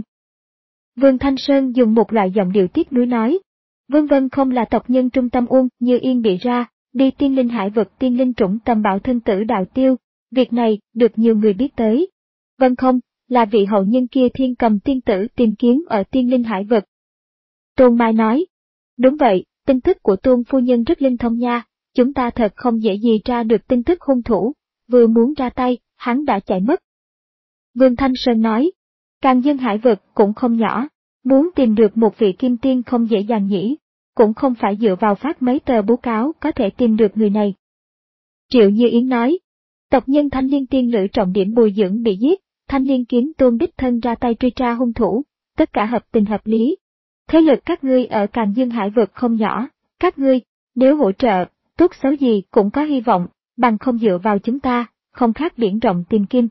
Vương Thanh Sơn dùng một loại giọng điệu tiếc nuối nói, Vương Vân không là tộc nhân trung tâm Uông Như Yên bị ra, đi tiên linh hải vực tiên linh trũng tầm bảo thân tử đạo tiêu, việc này được nhiều người biết tới. Vân không, là vị hậu nhân kia thiên cầm tiên tử tìm kiếm ở tiên linh hải vực. Tôn Mai nói, đúng vậy, tin tức của Tôn phu nhân rất linh thông nha, chúng ta thật không dễ gì tra được tin tức hung thủ, vừa muốn ra tay, hắn đã chạy mất. Vương Thanh Sơn nói, Càn Dương Hải vực cũng không nhỏ, muốn tìm được một vị kim tiên không dễ dàng nhỉ, cũng không phải dựa vào phát mấy tờ bố cáo có thể tìm được người này. Triệu Như Yến nói, tộc nhân Thanh Liên tiên lữ trọng điểm bồi dưỡng bị giết, Thanh Liên kiếm Tôn đích thân ra tay truy tra hung thủ, tất cả hợp tình hợp lý. Thế lực các ngươi ở Càn Dương Hải vực không nhỏ, các ngươi, nếu hỗ trợ, tốt xấu gì cũng có hy vọng, bằng không dựa vào chúng ta, không khác biển rộng tìm kim.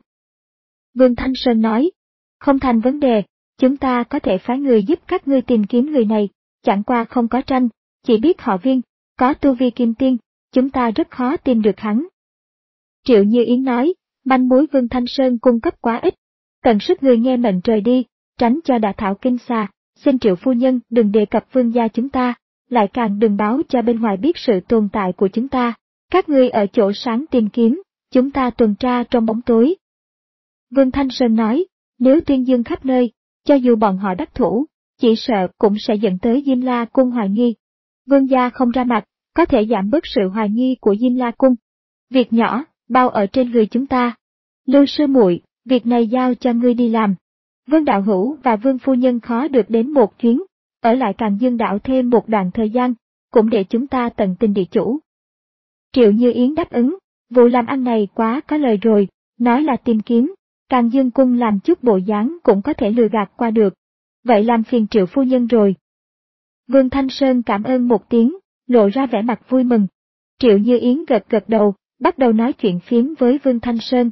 Vương Thanh Sơn nói, không thành vấn đề, chúng ta có thể phái người giúp các ngươi tìm kiếm người này, chẳng qua không có tranh, chỉ biết họ Viên, có tu vi kim tiên, chúng ta rất khó tìm được hắn. Triệu Như Yến nói, manh mối Vương Thanh Sơn cung cấp quá ít, cần sức người nghe mệnh trời đi, tránh cho đả thảo kinh xà, xin Triệu phu nhân đừng đề cập vương gia chúng ta, lại càng đừng báo cho bên ngoài biết sự tồn tại của chúng ta, các ngươi ở chỗ sáng tìm kiếm, chúng ta tuần tra trong bóng tối. Vương Thanh Sơn nói, nếu tuyên dương khắp nơi, cho dù bọn họ đắc thủ, chỉ sợ cũng sẽ dẫn tới Diêm La Cung hoài nghi. Vương gia không ra mặt, có thể giảm bớt sự hoài nghi của Diêm La Cung. Việc nhỏ, bao ở trên người chúng ta. Lưu sư muội, việc này giao cho ngươi đi làm. Vương đạo hữu và Vương phu nhân khó được đến một chuyến, ở lại Càn Dương đảo thêm một đoạn thời gian, cũng để chúng ta tận tình địa chủ. Triệu Như Yến đáp ứng, vụ làm ăn này quá có lời rồi, nói là tìm kiếm, Càn Dương cung làm chút bộ dáng cũng có thể lừa gạt qua được. Vậy làm phiền Triệu phu nhân rồi. Vương Thanh Sơn cảm ơn một tiếng, lộ ra vẻ mặt vui mừng. Triệu Như Yến gật gật đầu, bắt đầu nói chuyện phiếm với Vương Thanh Sơn.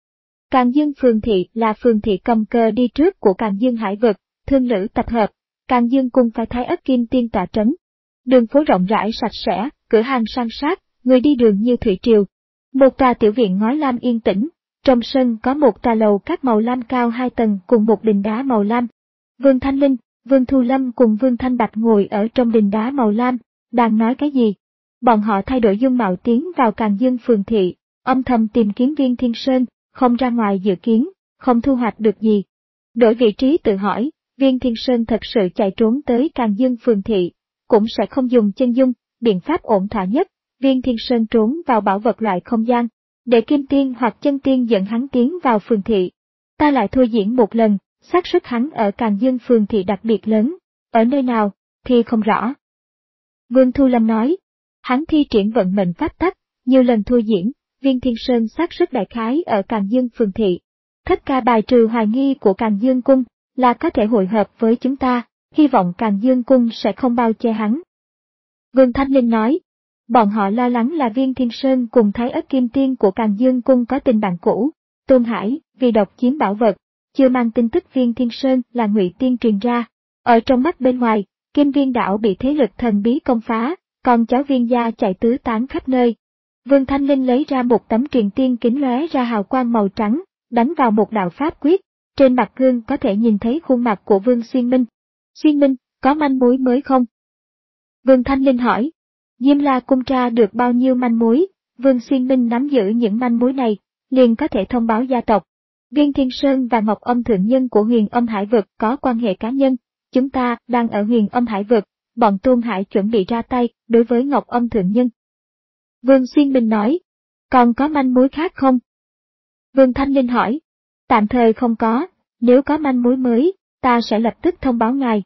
Càn Dương phường thị là phường thị cầm cờ đi trước của Càn Dương Hải vực, thương lữ tập hợp, Càn Dương cung phải Thái Ất Kim Tiên tọa trấn. Đường phố rộng rãi sạch sẽ, cửa hàng san sát, người đi đường như thủy triều. Một tòa tiểu viện ngói lam yên tĩnh, trong sân có một tòa lầu các màu lam cao hai tầng cùng một đình đá màu lam. Vương Thanh Linh, Vương Thu Lâm cùng Vương Thanh Bạch ngồi ở trong đình đá màu lam, đang nói cái gì? Bọn họ thay đổi dung mạo tiến vào Càn Dương phường thị, âm thầm tìm kiếm Viên Thiên Sơn, không ra ngoài dự kiến, không thu hoạch được gì. Đổi vị trí tự hỏi, Viên Thiên Sơn thật sự chạy trốn tới Càn Dương phường thị, cũng sẽ không dùng chân dung, biện pháp ổn thỏa nhất, Viên Thiên Sơn trốn vào bảo vật loại không gian, để Kim Tiên hoặc Chân Tiên dẫn hắn tiến vào phường thị. Ta lại thôi diễn một lần, xác suất hắn ở Càn Dương phường thị đặc biệt lớn, ở nơi nào, thì không rõ. Vương Thu Lâm nói, hắn thi triển vận mệnh pháp tắc, nhiều lần thôi diễn, Viên Thiên Sơn xác suất đại khái ở Càn Dương phường thị. Thất ca bài trừ hoài nghi của Càn Dương cung, là có thể hội hợp với chúng ta, hy vọng Càn Dương cung sẽ không bao che hắn. Vương Thanh Linh nói, bọn họ lo lắng là Viên Thiên Sơn cùng Thái Ất Kim Tiên của Càn Dương cung có tình bạn cũ. Tôn Hải, vì độc chiếm bảo vật, chưa mang tin tức Viên Thiên Sơn là Ngụy Tiên truyền ra. Ở trong mắt bên ngoài, Kim Viên đảo bị thế lực thần bí công phá, còn cháu Viên gia chạy tứ tán khắp nơi. Vương Thanh Linh lấy ra một tấm truyền tiên kính lóe ra hào quang màu trắng, đánh vào một đạo pháp quyết, trên mặt gương có thể nhìn thấy khuôn mặt của Vương Xuyên Minh. Xuyên Minh, có manh mối mới không? Vương Thanh Linh hỏi. Diêm La cung tra được bao nhiêu manh mối, Vương Xuyên Minh nắm giữ những manh mối này, liền có thể thông báo gia tộc. Viên Thiên Sơn và Ngọc Âm Thượng Nhân của Huyền Âm Hải vực có quan hệ cá nhân, Chúng ta đang ở huyền âm hải vực, bọn Tôn Hải chuẩn bị ra tay đối với Ngọc Âm Thượng Nhân. Vương Xuyên Minh nói, còn có manh mối khác không? Vương Thanh Linh hỏi, tạm thời không có, nếu có manh mối mới, ta sẽ lập tức thông báo ngài.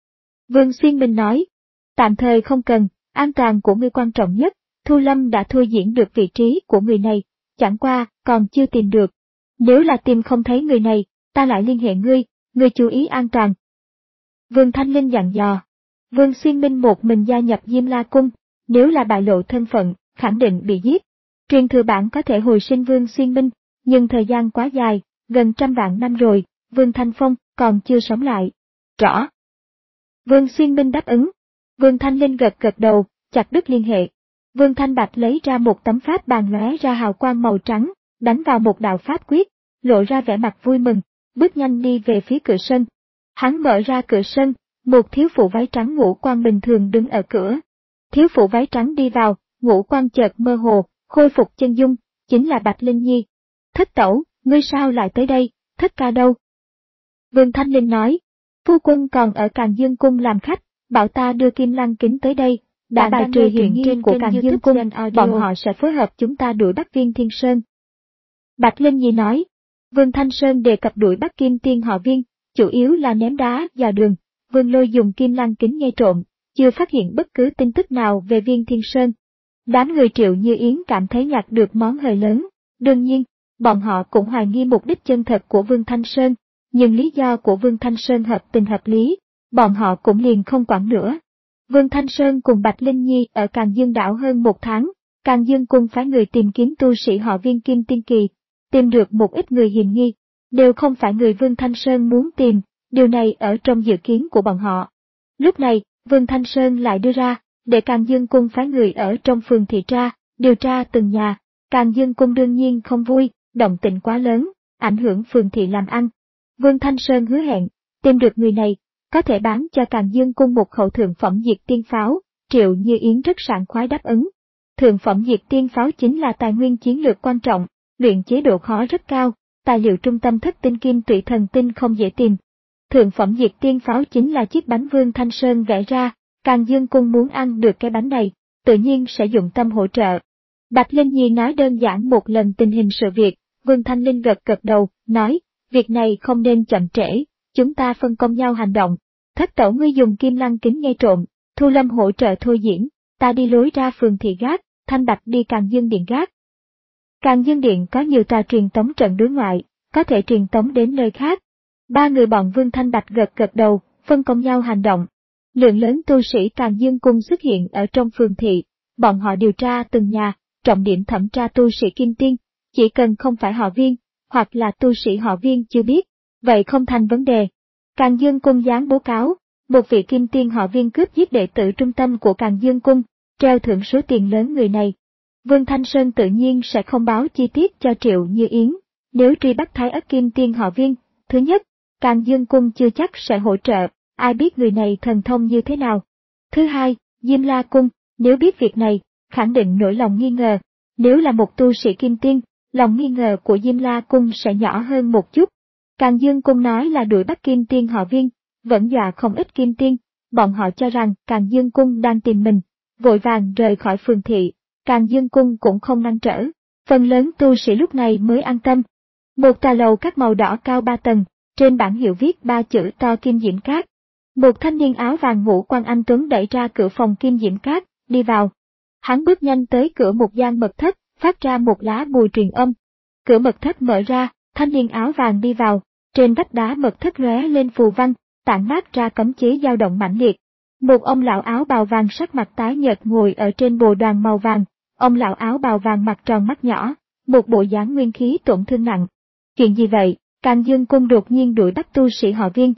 Vương Xuyên Minh nói, tạm thời không cần, an toàn của ngươi quan trọng nhất, Thu Lâm đã thôi diễn được vị trí của người này, chẳng qua còn chưa tìm được. Nếu là tìm không thấy người này, ta lại liên hệ ngươi, ngươi chú ý an toàn. Vương Thanh Linh dặn dò. Vương Xuyên Minh một mình gia nhập Diêm La Cung, nếu là bại lộ thân phận, khẳng định bị giết. Truyền thừa bản có thể hồi sinh Vương Xuyên Minh, nhưng thời gian quá dài, gần trăm vạn năm rồi, Vương Thanh Phong còn chưa sống lại. Rõ. Vương Xuyên Minh đáp ứng. Vương Thanh Linh gật gật đầu, chặt đứt liên hệ. Vương Thanh Bạch lấy ra một tấm pháp bàn lóe ra hào quang màu trắng, đánh vào một đạo pháp quyết, lộ ra vẻ mặt vui mừng, bước nhanh đi về phía cửa sân. Hắn mở ra cửa sân, một thiếu phụ váy trắng ngũ quan bình thường đứng ở cửa. Thiếu phụ váy trắng đi vào, ngũ quan chợt mơ hồ, khôi phục chân dung, chính là Bạch Linh Nhi. Thất tẩu, ngươi sao lại tới đây, thất ca đâu? Vương Thanh Linh nói, phu quân còn ở Càn Dương Cung làm khách, bảo ta đưa Kim Lăng Kính tới đây, đã bài trừ hiểm nghi của Càn Dương Cung, bọn họ sẽ phối hợp chúng ta đuổi bắt Viên Thiên Sơn. Bạch Linh Nhi nói, Vương Thanh Sơn đề cập đuổi bắt Kim Tiên họ Viên, chủ yếu là ném đá vào đường, Vương Lôi dùng Kim Lăng Kính nghe trộm, chưa phát hiện bất cứ tin tức nào về Viên Thiên Sơn. Đám người Triệu Như Yến cảm thấy nhặt được món hời lớn, đương nhiên, bọn họ cũng hoài nghi mục đích chân thật của Vương Thanh Sơn, nhưng lý do của Vương Thanh Sơn hợp tình hợp lý, bọn họ cũng liền không quản nữa. Vương Thanh Sơn cùng Bạch Linh Nhi ở Càn Dương đảo hơn một tháng, Càn Dương Cung phái người tìm kiếm tu sĩ họ Viên Kim Tiên Kỳ, tìm được một ít người hiểm nghi, đều không phải người Vương Thanh Sơn muốn tìm, điều này ở trong dự kiến của bọn họ. Lúc này, Vương Thanh Sơn lại đưa ra, để Càn Dương Cung phái người ở trong phường thị tra, điều tra từng nhà, Càn Dương Cung đương nhiên không vui, động tĩnh quá lớn, ảnh hưởng phường thị làm ăn. Vương Thanh Sơn hứa hẹn, tìm được người này, có thể bán cho Càn Dương Cung một khẩu thượng phẩm diệt tiên pháo, Triệu Như Yến rất sảng khoái đáp ứng. Thượng phẩm diệt tiên pháo chính là tài nguyên chiến lược quan trọng, luyện chế độ khó rất cao, tài liệu trung tâm thất tinh kim tụy thần tinh không dễ tìm. Thượng phẩm diệt tiên pháo chính là chiếc bánh Vương Thanh Sơn vẽ ra, Càn Dương Cung muốn ăn được cái bánh này, tự nhiên sẽ dụng tâm hỗ trợ. Bạch Linh Nhi nói đơn giản một lần tình hình sự việc, Vương Thanh Linh gật gật đầu, nói, việc này không nên chậm trễ, chúng ta phân công nhau hành động. Thất tẩu ngươi dùng Kim Lăng Kính nghe trộm, Thu Lâm hỗ trợ thôi diễn, ta đi lối ra phường thị gác, Thanh Bạch đi Càn Dương Điện gác. Càn Dương Điện có nhiều tòa truyền tống trận đối ngoại, có thể truyền tống đến nơi khác. Ba người bọn Vương Thanh Bạch gật gật đầu, phân công nhau hành động. Lượng lớn tu sĩ Càn Dương Cung xuất hiện ở trong phường thị, bọn họ điều tra từng nhà, trọng điểm thẩm tra tu sĩ Kim Tiên, chỉ cần không phải họ Viên, hoặc là tu sĩ họ Viên chưa biết, vậy không thành vấn đề. Càn Dương Cung dán bố cáo, một vị Kim Tiên họ Viên cướp giết đệ tử trung tâm của Càn Dương Cung, treo thưởng số tiền lớn người này. Vương Thanh Sơn tự nhiên sẽ không báo chi tiết cho Triệu Như Yến, nếu truy bắt Thái Ất Kim Tiên họ Viên, thứ nhất, Càn Dương Cung chưa chắc sẽ hỗ trợ, ai biết người này thần thông như thế nào. Thứ hai, Diêm La Cung, nếu biết việc này, khẳng định nỗi lòng nghi ngờ, nếu là một tu sĩ Kim Tiên, lòng nghi ngờ của Diêm La Cung sẽ nhỏ hơn một chút. Càn Dương Cung nói là đuổi bắt Kim Tiên họ Viên, vẫn dọa không ít Kim Tiên, bọn họ cho rằng Càn Dương Cung đang tìm mình, vội vàng rời khỏi phường thị, Càn Dương Cung cũng không ngăn trở, phần lớn tu sĩ lúc này mới an tâm. Một tòa lầu các màu đỏ cao ba tầng, trên bảng hiệu viết ba chữ to Kim Diễm Các. Một thanh niên áo vàng ngũ quan anh tuấn đẩy ra cửa phòng Kim Diễm Các, đi vào. Hắn bước nhanh tới cửa một gian mật thất, phát ra một lá bùi truyền âm. Cửa mật thất mở ra, thanh niên áo vàng đi vào, trên vách đá mật thất lóe lên phù văn, tản mát ra cấm chế dao động mãnh liệt. Một ông lão áo bào vàng sắc mặt tái nhợt ngồi ở trên bồ đoàn màu vàng, ông lão áo bào vàng mặt tròn mắt nhỏ, một bộ dáng nguyên khí tổn thương nặng. Chuyện gì vậy? Càn Dương Cung đột nhiên đuổi bắt tu sĩ họ Viên.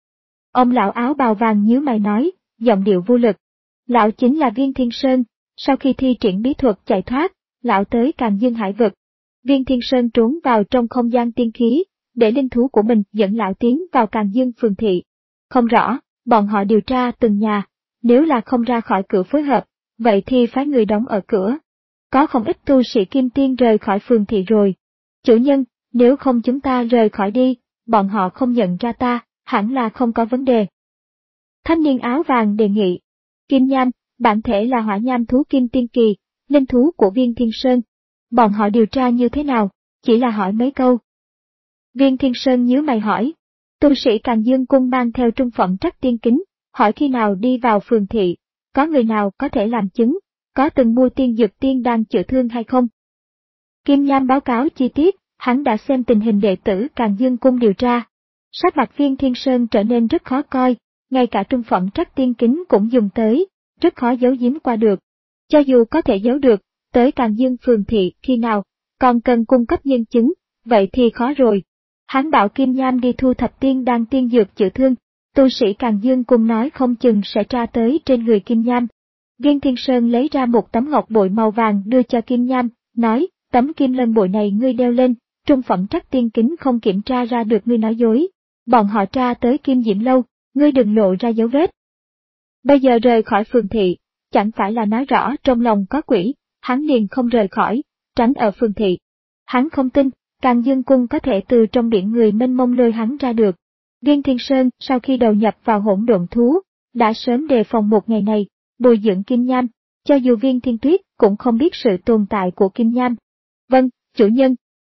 Ông lão áo bào vàng nhíu mày nói, giọng điệu vô lực. Lão chính là Viên Thiên Sơn, sau khi thi triển bí thuật chạy thoát, lão tới Càn Dương Hải vực. Viên Thiên Sơn trốn vào trong không gian tiên khí, để linh thú của mình dẫn lão tiến vào Càn Dương phường thị. Không rõ, bọn họ điều tra từng nhà, nếu là không ra khỏi cửa phối hợp, vậy thì phái người đóng ở cửa. Có không ít tu sĩ Kim Tiên rời khỏi phường thị rồi. Chủ nhân, nếu không chúng ta rời khỏi đi, bọn họ không nhận ra ta, hẳn là không có vấn đề. Thanh niên áo vàng đề nghị. Kim nham, bản thể là hỏa nham thú kim tiên kỳ, linh thú của Viên Thiên Sơn. Bọn họ điều tra như thế nào, chỉ là hỏi mấy câu. Viên Thiên Sơn nhíu mày hỏi. Tu sĩ Càn Dương Cung mang theo trung phẩm trắc tiên kính, hỏi khi nào đi vào phường thị, có người nào có thể làm chứng, có từng mua tiên dược tiên đang chữa thương hay không? Kim nham báo cáo chi tiết, hắn đã xem tình hình đệ tử Càn Dương Cung điều tra. Sắc mặt Viên Thiên Sơn trở nên rất khó coi, ngay cả trung phẩm trắc tiên kính cũng dùng tới, rất khó giấu giếm qua được. Cho dù có thể giấu được, tới Càn Dương phường thị khi nào, còn cần cung cấp nhân chứng, vậy thì khó rồi. Hắn bảo Kim nham đi thu thập tiên đan tiên dược chữa thương, tu sĩ Càn Dương Cung nói không chừng sẽ tra tới trên người Kim nham. Viên Thiên Sơn lấy ra một tấm ngọc bội màu vàng đưa cho Kim nham, nói, tấm kim lân bội này ngươi đeo lên, trung phẩm trắc tiên kính không kiểm tra ra được ngươi nói dối. Bọn họ tra tới Kim Diễm Lâu, ngươi đừng lộ ra dấu vết. Bây giờ rời khỏi phường thị, chẳng phải là nói rõ trong lòng có quỷ, hắn liền không rời khỏi, tránh ở phường thị. Hắn không tin, Càn Dương Cung có thể từ trong biển người mênh mông lôi hắn ra được. Viên Thiên Sơn sau khi đầu nhập vào hỗn độn thú, đã sớm đề phòng một ngày này, bồi dưỡng Kim nham, cho dù Viên Thiên Tuyết cũng không biết sự tồn tại của Kim nham. Vâng, chủ nhân.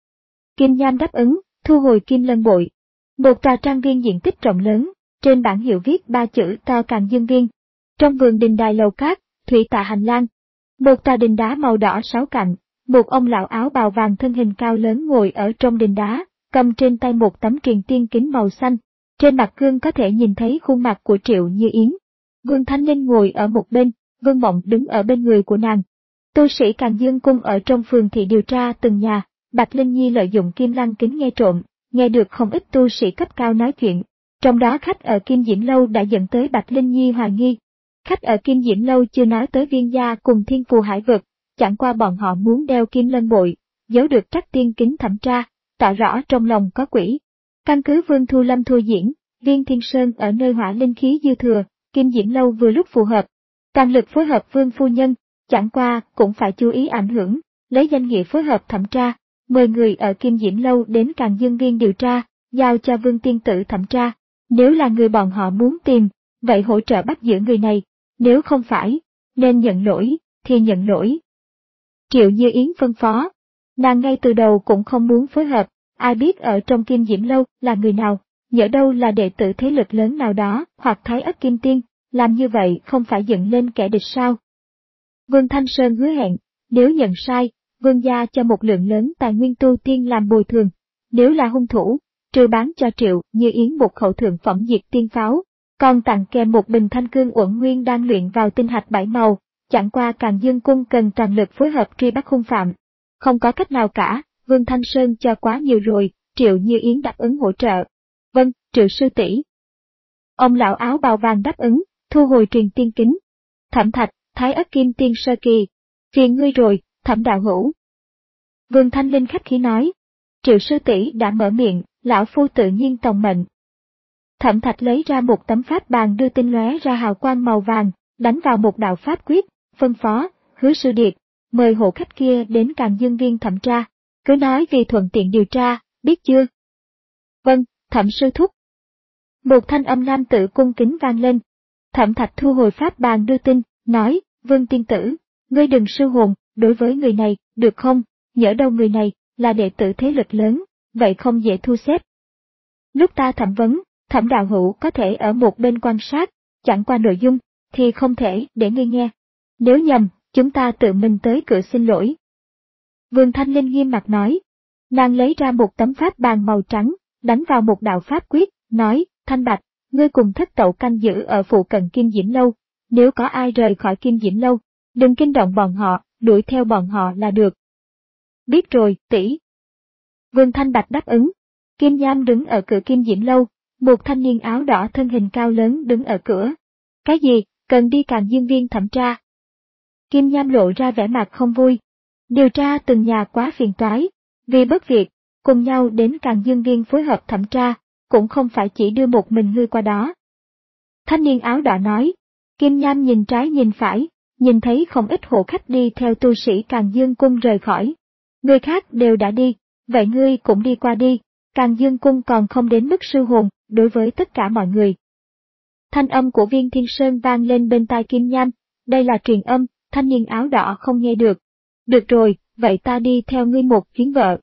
Kim nham đáp ứng, thu hồi kim lân bội. Một tòa trang viên diện tích rộng lớn, trên bảng hiệu viết ba chữ to Càn Dương Viên. Trong vườn đình đài lầu cát, thủy tạ hành lang. Một tòa đình đá màu đỏ sáu cạnh, một ông lão áo bào vàng thân hình cao lớn ngồi ở trong đình đá, cầm trên tay một tấm truyền tiên kính màu xanh. Trên mặt gương có thể nhìn thấy khuôn mặt của Triệu Như Yến. Vương Thanh Linh ngồi ở một bên, Vương Mộng đứng ở bên người của nàng. Tu sĩ Càn Dương Cung ở trong phường thị điều tra từng nhà, Bạch Linh Nhi lợi dụng kim lăng kính nghe trộm, nghe được không ít tu sĩ cấp cao nói chuyện. Trong đó khách ở Kim Diễm Lâu đã dẫn tới Bạch Linh Nhi hoài nghi. Khách ở Kim Diễm Lâu chưa nói tới Viên gia cùng Thiên Phù Hải Vực, chẳng qua bọn họ muốn đeo kim lân bội, giấu được trắc tiên kính thẩm tra, tỏ rõ trong lòng có quỷ. Căn cứ Vương Thu Lâm thua diễn, Viên Thiên Sơn ở nơi hỏa linh khí dư thừa, Kim Diễm Lâu vừa lúc phù hợp. Toàn lực phối hợp Vương phu nhân, chẳng qua cũng phải chú ý ảnh hưởng, lấy danh nghĩa phối hợp thẩm tra, mời người ở Kim Diễm Lâu đến Càn Dương Viên điều tra, giao cho Vương tiên tử thẩm tra. Nếu là người bọn họ muốn tìm, vậy hỗ trợ bắt giữ người này, nếu không phải, nên nhận lỗi, thì nhận lỗi. Triệu Như Yến phân phó, nàng ngay từ đầu cũng không muốn phối hợp, ai biết ở trong Kim Diễm Lâu là người nào, nhỡ đâu là đệ tử thế lực lớn nào đó, hoặc Thái Ất Kim Tiên, làm như vậy không phải dựng lên kẻ địch sao. Vương Thanh Sơn hứa hẹn, nếu nhận sai, Vương gia cho một lượng lớn tài nguyên tu tiên làm bồi thường, nếu là hung thủ, trừ bán cho Triệu Như Yến một khẩu thượng phẩm diệt tiên pháo, còn tặng kèm một bình thanh cương uẩn nguyên đang luyện vào tinh hạch bảy màu, chẳng qua Càn Dương Cung cần toàn lực phối hợp truy bắt hung phạm. Không có cách nào cả, Vương Thanh Sơn cho quá nhiều rồi, Triệu Như Yến đáp ứng hỗ trợ. Vâng, Triệu sư tỷ. Ông lão áo bào vàng đáp ứng, thu hồi truyền tiên kính. Thẩm Thạch, Thái Ất Kim Tiên sơ kỳ. Phiền ngươi rồi, Thẩm đạo hữu. Vương Thanh Linh khách khí nói. Triệu sư tỷ đã mở miệng, lão phu tự nhiên tòng mệnh. Thẩm Thạch lấy ra một tấm pháp bàn đưa tinh lóe ra hào quang màu vàng, đánh vào một đạo pháp quyết, phân phó, Hứa Sư Điệt, mời hộ khách kia đến Càn Dương Viên thẩm tra, cứ nói vì thuận tiện điều tra, biết chưa? Vâng, Thẩm sư thúc. Một thanh âm nam tử cung kính vang lên. Thẩm Thạch thu hồi pháp bàn đưa tin, nói, Vương tiên tử, ngươi đừng sư hồn, đối với người này, được không, nhỡ đâu người này, là đệ tử thế lực lớn, vậy không dễ thu xếp. Lúc ta thẩm vấn, Thẩm đạo hữu có thể ở một bên quan sát, chẳng qua nội dung, thì không thể để ngươi nghe. Nếu nhầm, chúng ta tự mình tới cửa xin lỗi. Vương Thanh Linh nghiêm mặt nói. Nàng lấy ra một tấm pháp bàn màu trắng, đánh vào một đạo pháp quyết, nói, Thanh Bạch, ngươi cùng thất tẩu canh giữ ở phụ cận Kim Diễm Lâu, nếu có ai rời khỏi Kim Diễm Lâu, đừng kinh động bọn họ, đuổi theo bọn họ là được. Biết rồi, tỷ. Vương Thanh Bạch đáp ứng. Kim Nham đứng ở cửa Kim Diễm Lâu, một thanh niên áo đỏ thân hình cao lớn đứng ở cửa. Cái gì, cần đi Càn Dương Viên thẩm tra? Kim Nham lộ ra vẻ mặt không vui. Điều tra từng nhà quá phiền toái, vì bất việc, cùng nhau đến Càn Dương Viên phối hợp thẩm tra, cũng không phải chỉ đưa một mình ngươi qua đó. Thanh niên áo đỏ nói. Kim Nham nhìn trái nhìn phải, nhìn thấy không ít hộ khách đi theo tu sĩ Càn Dương Cung rời khỏi. Người khác đều đã đi, vậy ngươi cũng đi qua đi, Càn Dương Cung còn không đến mức sư hồn, đối với tất cả mọi người. Thanh âm của Viên Thiên Sơn vang lên bên tai Kim Nham, đây là truyền âm, thanh niên áo đỏ không nghe được. Được rồi, vậy ta đi theo ngươi một chuyến vợ.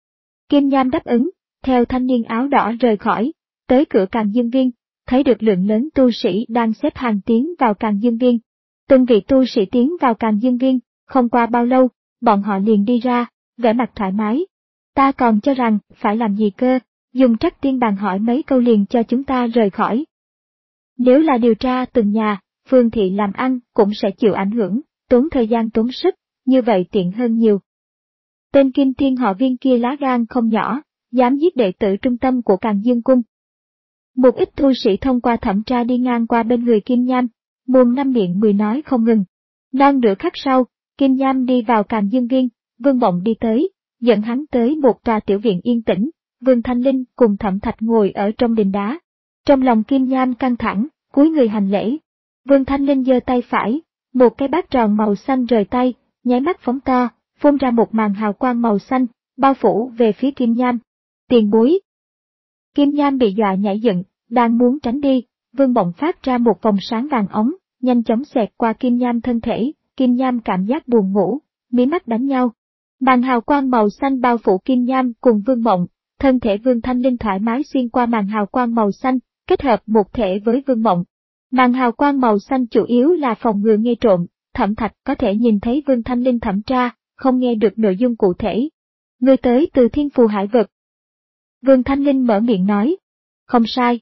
Kim Nham đáp ứng, theo thanh niên áo đỏ rời khỏi, tới cửa Càn Dương Viên, thấy được lượng lớn tu sĩ đang xếp hàng tiến vào Càn Dương Viên. Từng vị tu sĩ tiến vào Càn Dương Viên, không qua bao lâu, bọn họ liền đi ra, vẻ mặt thoải mái. Ta còn cho rằng, phải làm gì cơ, dùng trắc tiên bàn hỏi mấy câu liền cho chúng ta rời khỏi. Nếu là điều tra từng nhà, Phương Thị làm ăn cũng sẽ chịu ảnh hưởng, tốn thời gian tốn sức, như vậy tiện hơn nhiều. Tên Kim Tiên họ Viên kia lá gan không nhỏ, dám giết đệ tử trung tâm của Càn Dương Cung. Một ít tu sĩ thông qua thẩm tra đi ngang qua bên người Kim Nham, mồm năm miệng mười nói không ngừng. Non nửa khắc sau, Kim Nham đi vào Càn Dương Viên, Vương Mộng đi tới, dẫn hắn tới một tòa tiểu viện yên tĩnh, Vương Thanh Linh cùng Thẩm Thạch ngồi ở trong đình đá. Trong lòng Kim Nham căng thẳng, cúi người hành lễ. Vương Thanh Linh giơ tay phải, một cái bát tròn màu xanh rời tay, nháy mắt phóng to, phun ra một màn hào quang màu xanh, bao phủ về phía Kim Nham. Tiền bối! Kim Nham bị dọa nhảy dựng, đang muốn tránh đi, Vương Mộng phát ra một vòng sáng vàng ống, nhanh chóng xẹt qua Kim Nham thân thể, Kim Nham cảm giác buồn ngủ, mí mắt đánh nhau. Màn hào quang màu xanh bao phủ Kim Nham cùng Vương Mộng, thân thể Vương Thanh Linh thoải mái xuyên qua màn hào quang màu xanh, kết hợp một thể với Vương Mộng. Màn hào quang màu xanh chủ yếu là phòng ngừa nghe trộm, Thẩm Thạch có thể nhìn thấy Vương Thanh Linh thẩm tra, không nghe được nội dung cụ thể. Người tới từ Thiên Phù Hải Vực. Vương Thanh Linh mở miệng nói. Không sai.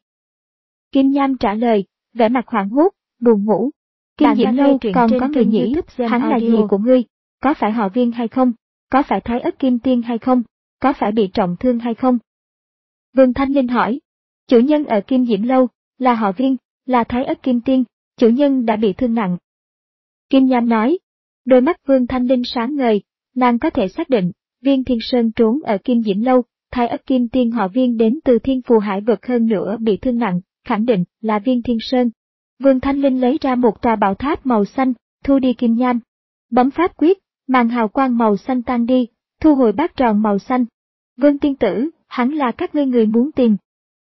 Kim Nham trả lời, vẻ mặt hoảng hốt, buồn ngủ. Kim Diễm Lâu còn có người nhỉ, hắn là gì của ngươi? Có phải họ Viên hay không? Có phải Thái Ất Kim Tiên hay không? Có phải bị trọng thương hay không? Vương Thanh Linh hỏi. Chủ nhân ở Kim Diễm Lâu, là họ Viên, là Thái Ất Kim Tiên, chủ nhân đã bị thương nặng. Kim Nham nói. Đôi mắt Vương Thanh Linh sáng ngời, nàng có thể xác định, Viên Thiên Sơn trốn ở Kim Diễm Lâu, Thái Ất Kim Tiên họ Viên đến từ Thiên Phù Hải Vực hơn nữa bị thương nặng, khẳng định là Viên Thiên Sơn. Vương Thanh Linh lấy ra một tòa bảo tháp màu xanh, thu đi Kim Nham. Bấm pháp quyết, màn hào quang màu xanh tan đi, thu hồi bát tròn màu xanh. Vương tiên tử, hắn là các ngươi người muốn tìm.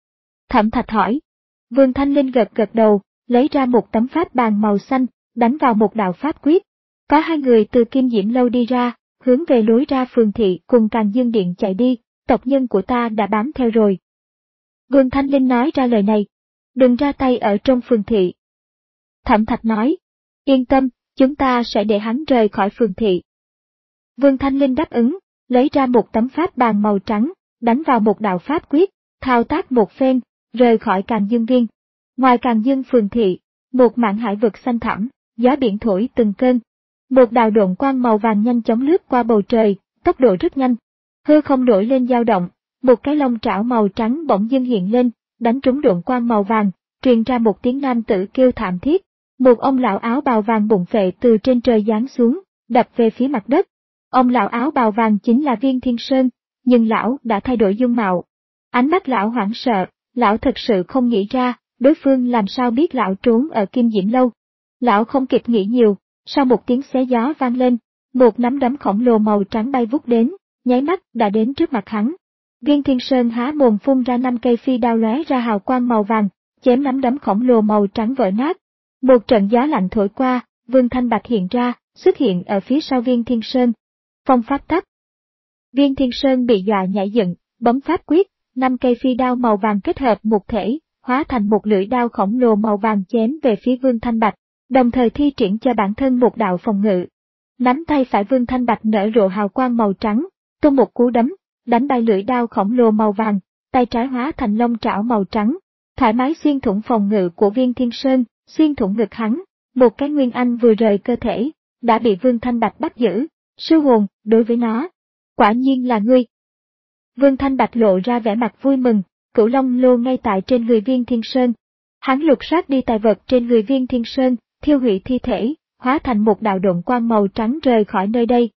Thẩm Thạch hỏi. Vương Thanh Linh gật gật đầu, lấy ra một tấm pháp bàn màu xanh, đánh vào một đạo pháp quyết. Có hai người từ Kim Diễm Lâu đi ra, hướng về lối ra phường thị cùng Càn Dương Điện chạy đi, tộc nhân của ta đã bám theo rồi. Vương Thanh Linh nói ra lời này. Đừng ra tay ở trong phường thị. Thẩm Thạch nói. Yên tâm, chúng ta sẽ để hắn rời khỏi phường thị. Vương Thanh Linh đáp ứng, lấy ra một tấm pháp bàn màu trắng, đánh vào một đạo pháp quyết, thao tác một phen, rời khỏi Càn Dương Viên. Ngoài Càn Dương phường thị, một mảng hải vực xanh thẳm, gió biển thổi từng cơn. Một đạo độn quang màu vàng nhanh chóng lướt qua bầu trời, tốc độ rất nhanh. Hư không nổi lên dao động, một cái lông trảo màu trắng bỗng dưng hiện lên, đánh trúng độn quang màu vàng, truyền ra một tiếng nam tử kêu thảm thiết. Một ông lão áo bào vàng bụng phệ từ trên trời giáng xuống, đập về phía mặt đất. Ông lão áo bào vàng chính là Viên Thiên Sơn, nhưng lão đã thay đổi dung mạo. Ánh mắt lão hoảng sợ, lão thật sự không nghĩ ra, đối phương làm sao biết lão trốn ở Kim Diễm Lâu. Lão không kịp nghĩ nhiều, sau một tiếng xé gió vang lên, một nắm đấm khổng lồ màu trắng bay vút đến, nháy mắt đã đến trước mặt hắn. Viên Thiên Sơn há mồm phun ra năm cây phi đao lóe ra hào quang màu vàng, chém nắm đấm khổng lồ màu trắng vỡ nát. Một trận gió lạnh thổi qua, Vương Thanh Bạch hiện ra, xuất hiện ở phía sau Viên Thiên Sơn. Phong pháp tắc. Viên Thiên Sơn bị dọa nhảy dựng, bấm pháp quyết, năm cây phi đao màu vàng kết hợp một thể, hóa thành một lưỡi đao khổng lồ màu vàng chém về phía Vương Thanh Bạch, đồng thời thi triển cho bản thân một đạo phòng ngự. Nắm tay phải Vương Thanh Bạch nở rộ hào quang màu trắng, tung một cú đấm, đánh bay lưỡi đao khổng lồ màu vàng, tay trái hóa thành lông trảo màu trắng, thoải mái xuyên thủng phòng ngự của Viên Thiên Sơn, xuyên thủng ngực hắn, một cái nguyên anh vừa rời cơ thể, đã bị Vương Thanh Bạch bắt giữ, sư hồn, đối với nó. Quả nhiên là ngươi. Vương Thanh Bạch lộ ra vẻ mặt vui mừng, cửu long lô ngay tại trên người Viên Thiên Sơn. Hắn lục soát đi tài vật trên người Viên Thiên Sơn, thiêu hủy thi thể, hóa thành một đạo độn quang màu trắng rời khỏi nơi đây.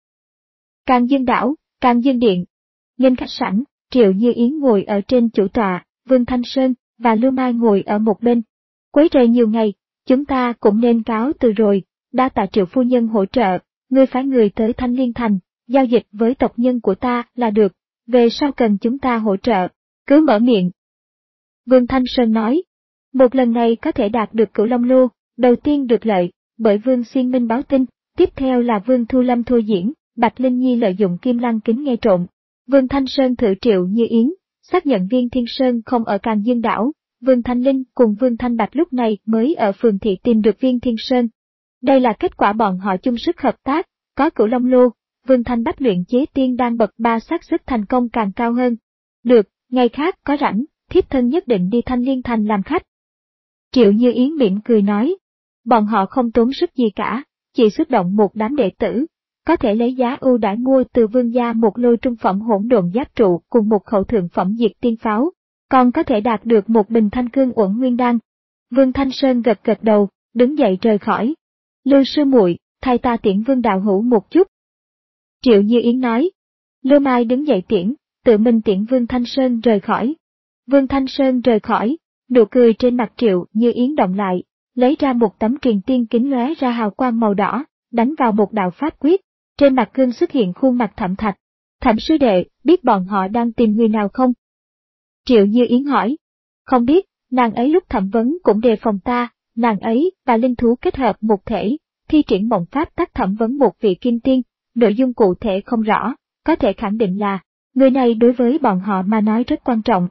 Càn Dương đảo, Càn Dương điện. Nghênh khách sảnh, Triệu Như Yến ngồi ở trên chủ tọa, Vương Thanh Sơn và Lưu Mai ngồi ở một bên. Quấy rầy nhiều ngày, chúng ta cũng nên cáo từ rồi, đa tạ Triệu phu nhân hỗ trợ, ngươi phái người tới Thanh Liên Thành, giao dịch với tộc nhân của ta là được, về sau cần chúng ta hỗ trợ, cứ mở miệng. Vương Thanh Sơn nói. Một lần này có thể đạt được Cửu Long Lô, đầu tiên được lợi, bởi Vương Xuyên Minh báo tin, tiếp theo là Vương Thu Lâm thôi diễn, Bạch Linh Nhi lợi dụng Kim Lăng kính nghe trộm. Vương Thanh Sơn thử Triệu Như Yến, xác nhận Viên Thiên Sơn không ở Càn Dương đảo, Vương Thanh Linh cùng Vương Thanh Bạch lúc này mới ở phường thị tìm được Viên Thiên Sơn. Đây là kết quả bọn họ chung sức hợp tác, có Cửu Long Lô, Vương Thanh Bách luyện chế tiên đan bậc ba xác suất thành công càng cao hơn. Được, ngày khác có rảnh, thiếp thân nhất định đi Thanh Liên Thành làm khách. Triệu Như Yến mỉm cười nói, bọn họ không tốn sức gì cả, chỉ xuất động một đám đệ tử, có thể lấy giá ưu đãi mua từ Vương gia một lô trung phẩm hỗn độn giáp trụ cùng một khẩu thượng phẩm diệt tiên pháo, còn có thể đạt được một bình thanh cương uẩn nguyên đan. Vương Thanh Sơn gật gật đầu, đứng dậy rời khỏi. Lưu sư muội, thay ta tiễn Vương đạo hữu một chút. Triệu Như Yến nói. Lưu Mai đứng dậy tiễn, tự mình tiễn Vương Thanh Sơn rời khỏi. Vương Thanh Sơn rời khỏi, nụ cười trên mặt Triệu Như Yến động lại, lấy ra một tấm truyền tiên kính lóe ra hào quang màu đỏ, đánh vào một đạo pháp quyết, trên mặt gương xuất hiện khuôn mặt Thẩm Thạch. Thẩm sư đệ, biết bọn họ đang tìm người nào không? Triệu Như Yến hỏi. Không biết, nàng ấy lúc thẩm vấn cũng đề phòng ta, nàng ấy và linh thú kết hợp một thể, thi triển mộng pháp tắc thẩm vấn một vị kim tiên, nội dung cụ thể không rõ, có thể khẳng định là, người này đối với bọn họ mà nói rất quan trọng.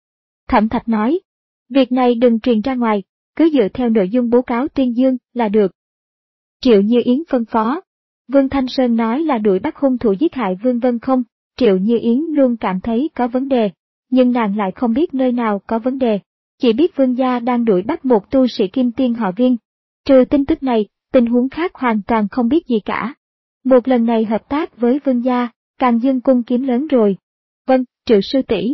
Thẩm Thạch nói, việc này đừng truyền ra ngoài, cứ dựa theo nội dung báo cáo tuyên dương là được. Triệu Như Yến phân phó. Vương Thanh Sơn nói là đuổi bắt hung thủ giết hại Vương Vân không, Triệu Như Yến luôn cảm thấy có vấn đề, nhưng nàng lại không biết nơi nào có vấn đề, chỉ biết Vương gia đang đuổi bắt một tu sĩ kim tiên họ Viên. Trừ tin tức này, tình huống khác hoàn toàn không biết gì cả. Một lần này hợp tác với Vương gia, Càn Dương cung kiếm lớn rồi. Vâng, Triệu sư tỷ.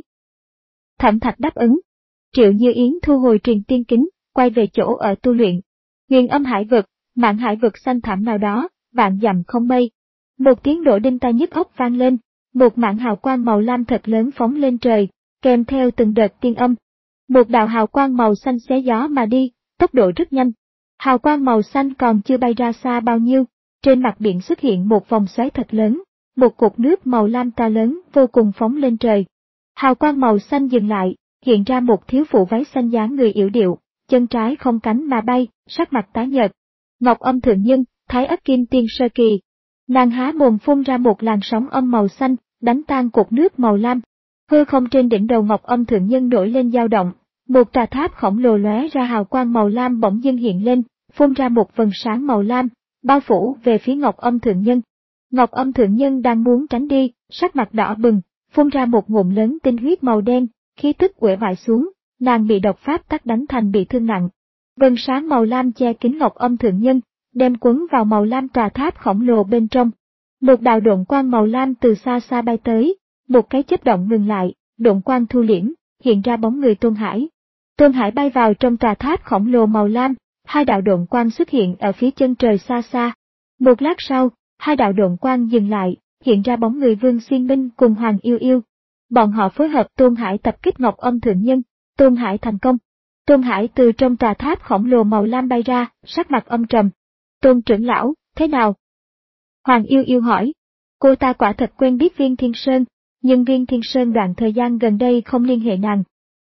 Thẩm Thạch đáp ứng. Triệu Như Yến thu hồi truyền tiên kính, quay về chỗ ở tu luyện. Huyền Âm Hải vực, Mạn Hải vực xanh thẳm nào đó, vạn dặm không mây. Một tiếng nổ đinh tai nhức óc vang lên, một mảng hào quang màu lam thật lớn phóng lên trời, kèm theo từng đợt tiên âm. Một đạo hào quang màu xanh xé gió mà đi, tốc độ rất nhanh. Hào quang màu xanh còn chưa bay ra xa bao nhiêu, trên mặt biển xuất hiện một vòng xoáy thật lớn, một cột nước màu lam to lớn vô cùng phóng lên trời. Hào quang màu xanh dừng lại, hiện ra một thiếu phụ váy xanh dáng người yểu điệu, chân trái không cánh mà bay, sắc mặt tái nhợt. Ngọc Âm thượng nhân, Thái Ất Kim Tiên sơ kỳ. Nàng há mồm phun ra một làn sóng âm màu xanh, đánh tan cột nước màu lam. Hư không trên đỉnh đầu Ngọc Âm thượng nhân nổi lên dao động, một tòa tháp khổng lồ lóe ra hào quang màu lam bỗng dưng hiện lên, phun ra một vầng sáng màu lam, bao phủ về phía Ngọc Âm thượng nhân. Ngọc Âm thượng nhân đang muốn tránh đi, sắc mặt đỏ bừng, phun ra một ngụm lớn tinh huyết màu đen, khí tức uể oải xuống, nàng bị độc pháp tắc đánh thành bị thương nặng. Vầng sáng màu lam che kín Ngọc Âm thượng nhân, đem quấn vào màu lam tòa tháp khổng lồ bên trong. Một đạo độn quang màu lam từ xa xa bay tới, một cái chớp động ngừng lại, độn quang thu liễm, hiện ra bóng người Tôn Hải. Tôn Hải bay vào trong tòa tháp khổng lồ màu lam, hai đạo độn quang xuất hiện ở phía chân trời xa xa. Một lát sau, hai đạo độn quang dừng lại, hiện ra bóng người Vương Xuyên Minh cùng Hoàng Yêu Yêu. Bọn họ phối hợp Tôn Hải tập kích Ngọc Âm thượng nhân, Tôn Hải thành công. Tôn Hải từ trong tòa tháp khổng lồ màu lam bay ra, sắc mặt âm trầm. Tôn trưởng lão, thế nào? Hoàng Yêu Yêu hỏi. Cô ta quả thật quen biết Viên Thiên Sơn, nhưng Viên Thiên Sơn đoạn thời gian gần đây không liên hệ nàng.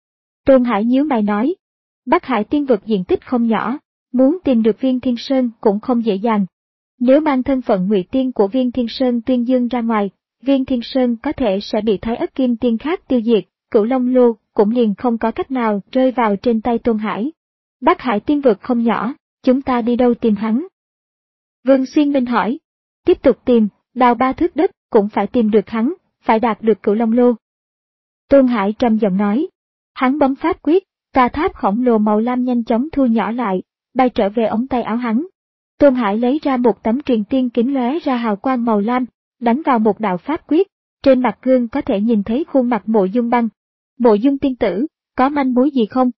Tôn Hải nhíu mày nói. Bắc Hải tiên vực diện tích không nhỏ, muốn tìm được Viên Thiên Sơn cũng không dễ dàng. Nếu mang thân phận ngụy tiên của Viên Thiên Sơn tuyên dương ra ngoài, Viên Thiên Sơn có thể sẽ bị Thái Ất Kim Tiên khác tiêu diệt, Cửu Long Lô cũng liền không có cách nào rơi vào trên tay Tôn Hải. Bắc Hải tiên vực không nhỏ, chúng ta đi đâu tìm hắn? Vương Xuyên Minh hỏi. Tiếp tục tìm, đào ba thước đất cũng phải tìm được hắn, phải đạt được Cửu Long Lô. Tôn Hải trầm giọng nói. Hắn bấm pháp quyết, tòa tháp khổng lồ màu lam nhanh chóng thu nhỏ lại, bay trở về ống tay áo hắn. Tôn Hải lấy ra một tấm truyền tiên kính lóe ra hào quang màu lam, đánh vào một đạo pháp quyết, trên mặt gương có thể nhìn thấy khuôn mặt Mộ Dung Băng. Mộ Dung tiên tử, có manh mối gì không?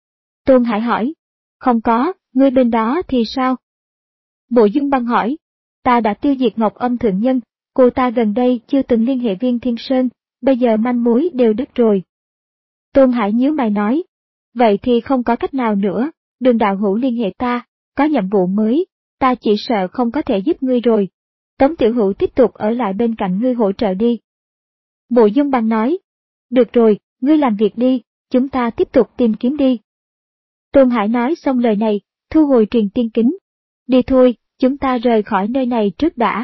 Tôn Hải hỏi. Không có, ngươi bên đó thì sao? Mộ Dung Băng hỏi. Ta đã tiêu diệt Ngọc Âm thượng nhân, cô ta gần đây chưa từng liên hệ Viên Thiên Sơn, bây giờ manh mối đều đứt rồi. Tôn Hải nhíu mày nói. Vậy thì không có cách nào nữa, Đường đạo hữu liên hệ ta, có nhiệm vụ mới, ta chỉ sợ không có thể giúp ngươi rồi. Tống tiểu hữu tiếp tục ở lại bên cạnh ngươi hỗ trợ đi. Mộ Dung Băng nói. Được rồi, ngươi làm việc đi, chúng ta tiếp tục tìm kiếm đi. Tôn Hải nói xong lời này, thu hồi truyền tiên kính. Đi thôi, chúng ta rời khỏi nơi này trước đã.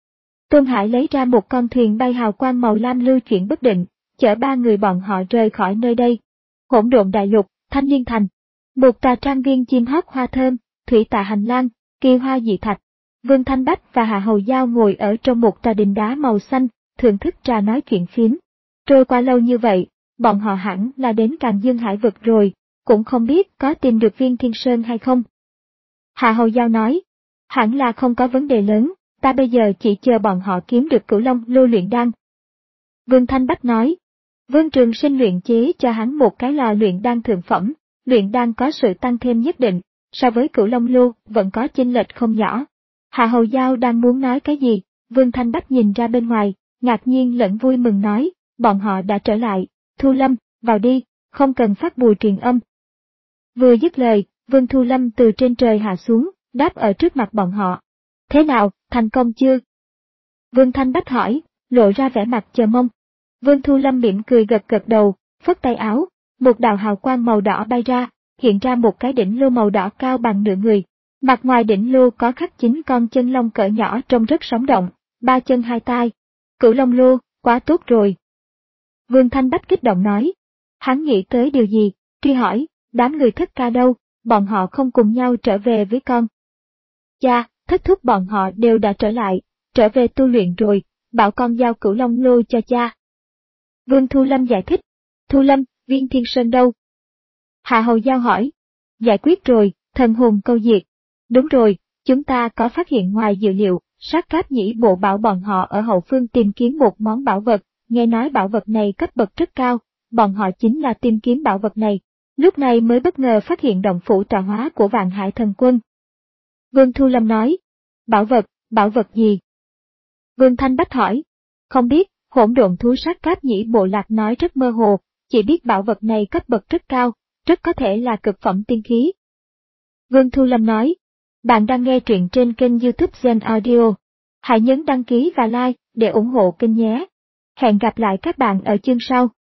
Tôn Hải lấy ra một con thuyền bay hào quang màu lam lưu chuyển bất định, chở ba người bọn họ rời khỏi nơi đây. Hỗn độn đại lục, Thanh Liên Thành. Một tòa trang viên chim hót hoa thơm, thủy tạ hành lang, kỳ hoa dị thạch. Vương Thanh Bách và Hạ Hầu Giao ngồi ở trong một tòa đình đá màu xanh, thưởng thức trà nói chuyện phím. Trôi qua lâu như vậy, bọn họ hẳn là đến Càn Dương Hải vực rồi, cũng không biết có tìm được viên Thiên Sơn hay không. Hạ Hầu Giao nói, hẳn là không có vấn đề lớn, ta bây giờ chỉ chờ bọn họ kiếm được Cửu Long Lô luyện đan. Vương Thanh Bách nói, Vương Trường Sinh luyện chế cho hắn một cái lò luyện đan thượng phẩm, luyện đan có sự tăng thêm nhất định, so với Cửu Long Lô vẫn có chênh lệch không nhỏ. Hạ Hầu Giao đang muốn nói cái gì, Vương Thanh Bách nhìn ra bên ngoài, ngạc nhiên lẫn vui mừng nói, bọn họ đã trở lại, Thu Lâm, vào đi, không cần phát bùi truyền âm. Vừa dứt lời, Vương Thu Lâm từ trên trời hạ xuống, đáp ở trước mặt bọn họ. Thế nào, thành công chưa? Vương Thanh Bách hỏi, lộ ra vẻ mặt chờ mong. Vương Thu Lâm mỉm cười gật gật đầu, phất tay áo, một đạo hào quang màu đỏ bay ra, hiện ra một cái đỉnh lô màu đỏ cao bằng nửa người. Mặt ngoài đỉnh lô có khắc chín con chân long cỡ nhỏ trông rất sống động, ba chân hai tai. Cửu Long Lô, quá tốt rồi. Vương Thanh Bách kích động nói. Hắn nghĩ tới điều gì, truy hỏi, đám người Thất Ca đâu, bọn họ không cùng nhau trở về với con. Cha, Thất Thúc bọn họ đều đã trở lại, trở về tu luyện rồi, bảo con giao Cửu Long Lô cho cha. Vương Thu Lâm giải thích. Thu Lâm, viên Thiên Sơn đâu? Hạ Hầu Giao hỏi. Giải quyết rồi, thần hồn câu diệt. Đúng rồi, chúng ta có phát hiện ngoài dự liệu, Sát Cáp Nhĩ Bộ bảo bọn họ ở hậu phương tìm kiếm một món bảo vật, nghe nói bảo vật này cấp bậc rất cao, bọn họ chính là tìm kiếm bảo vật này, lúc này mới bất ngờ phát hiện động phủ tọa hóa của Vạn Hải Thần Quân. Vương Thu Lâm nói, bảo vật, bảo vật gì? Vương Thanh Bách hỏi, không biết, hỗn độn thú Sát Cáp Nhĩ Bộ lạc nói rất mơ hồ, chỉ biết bảo vật này cấp bậc rất cao, rất có thể là cực phẩm tiên khí. Vương Thu Lâm nói, bạn đang nghe truyện trên kênh YouTube Gen Audio. Hãy nhấn đăng ký và like để ủng hộ kênh nhé. Hẹn gặp lại các bạn ở chương sau.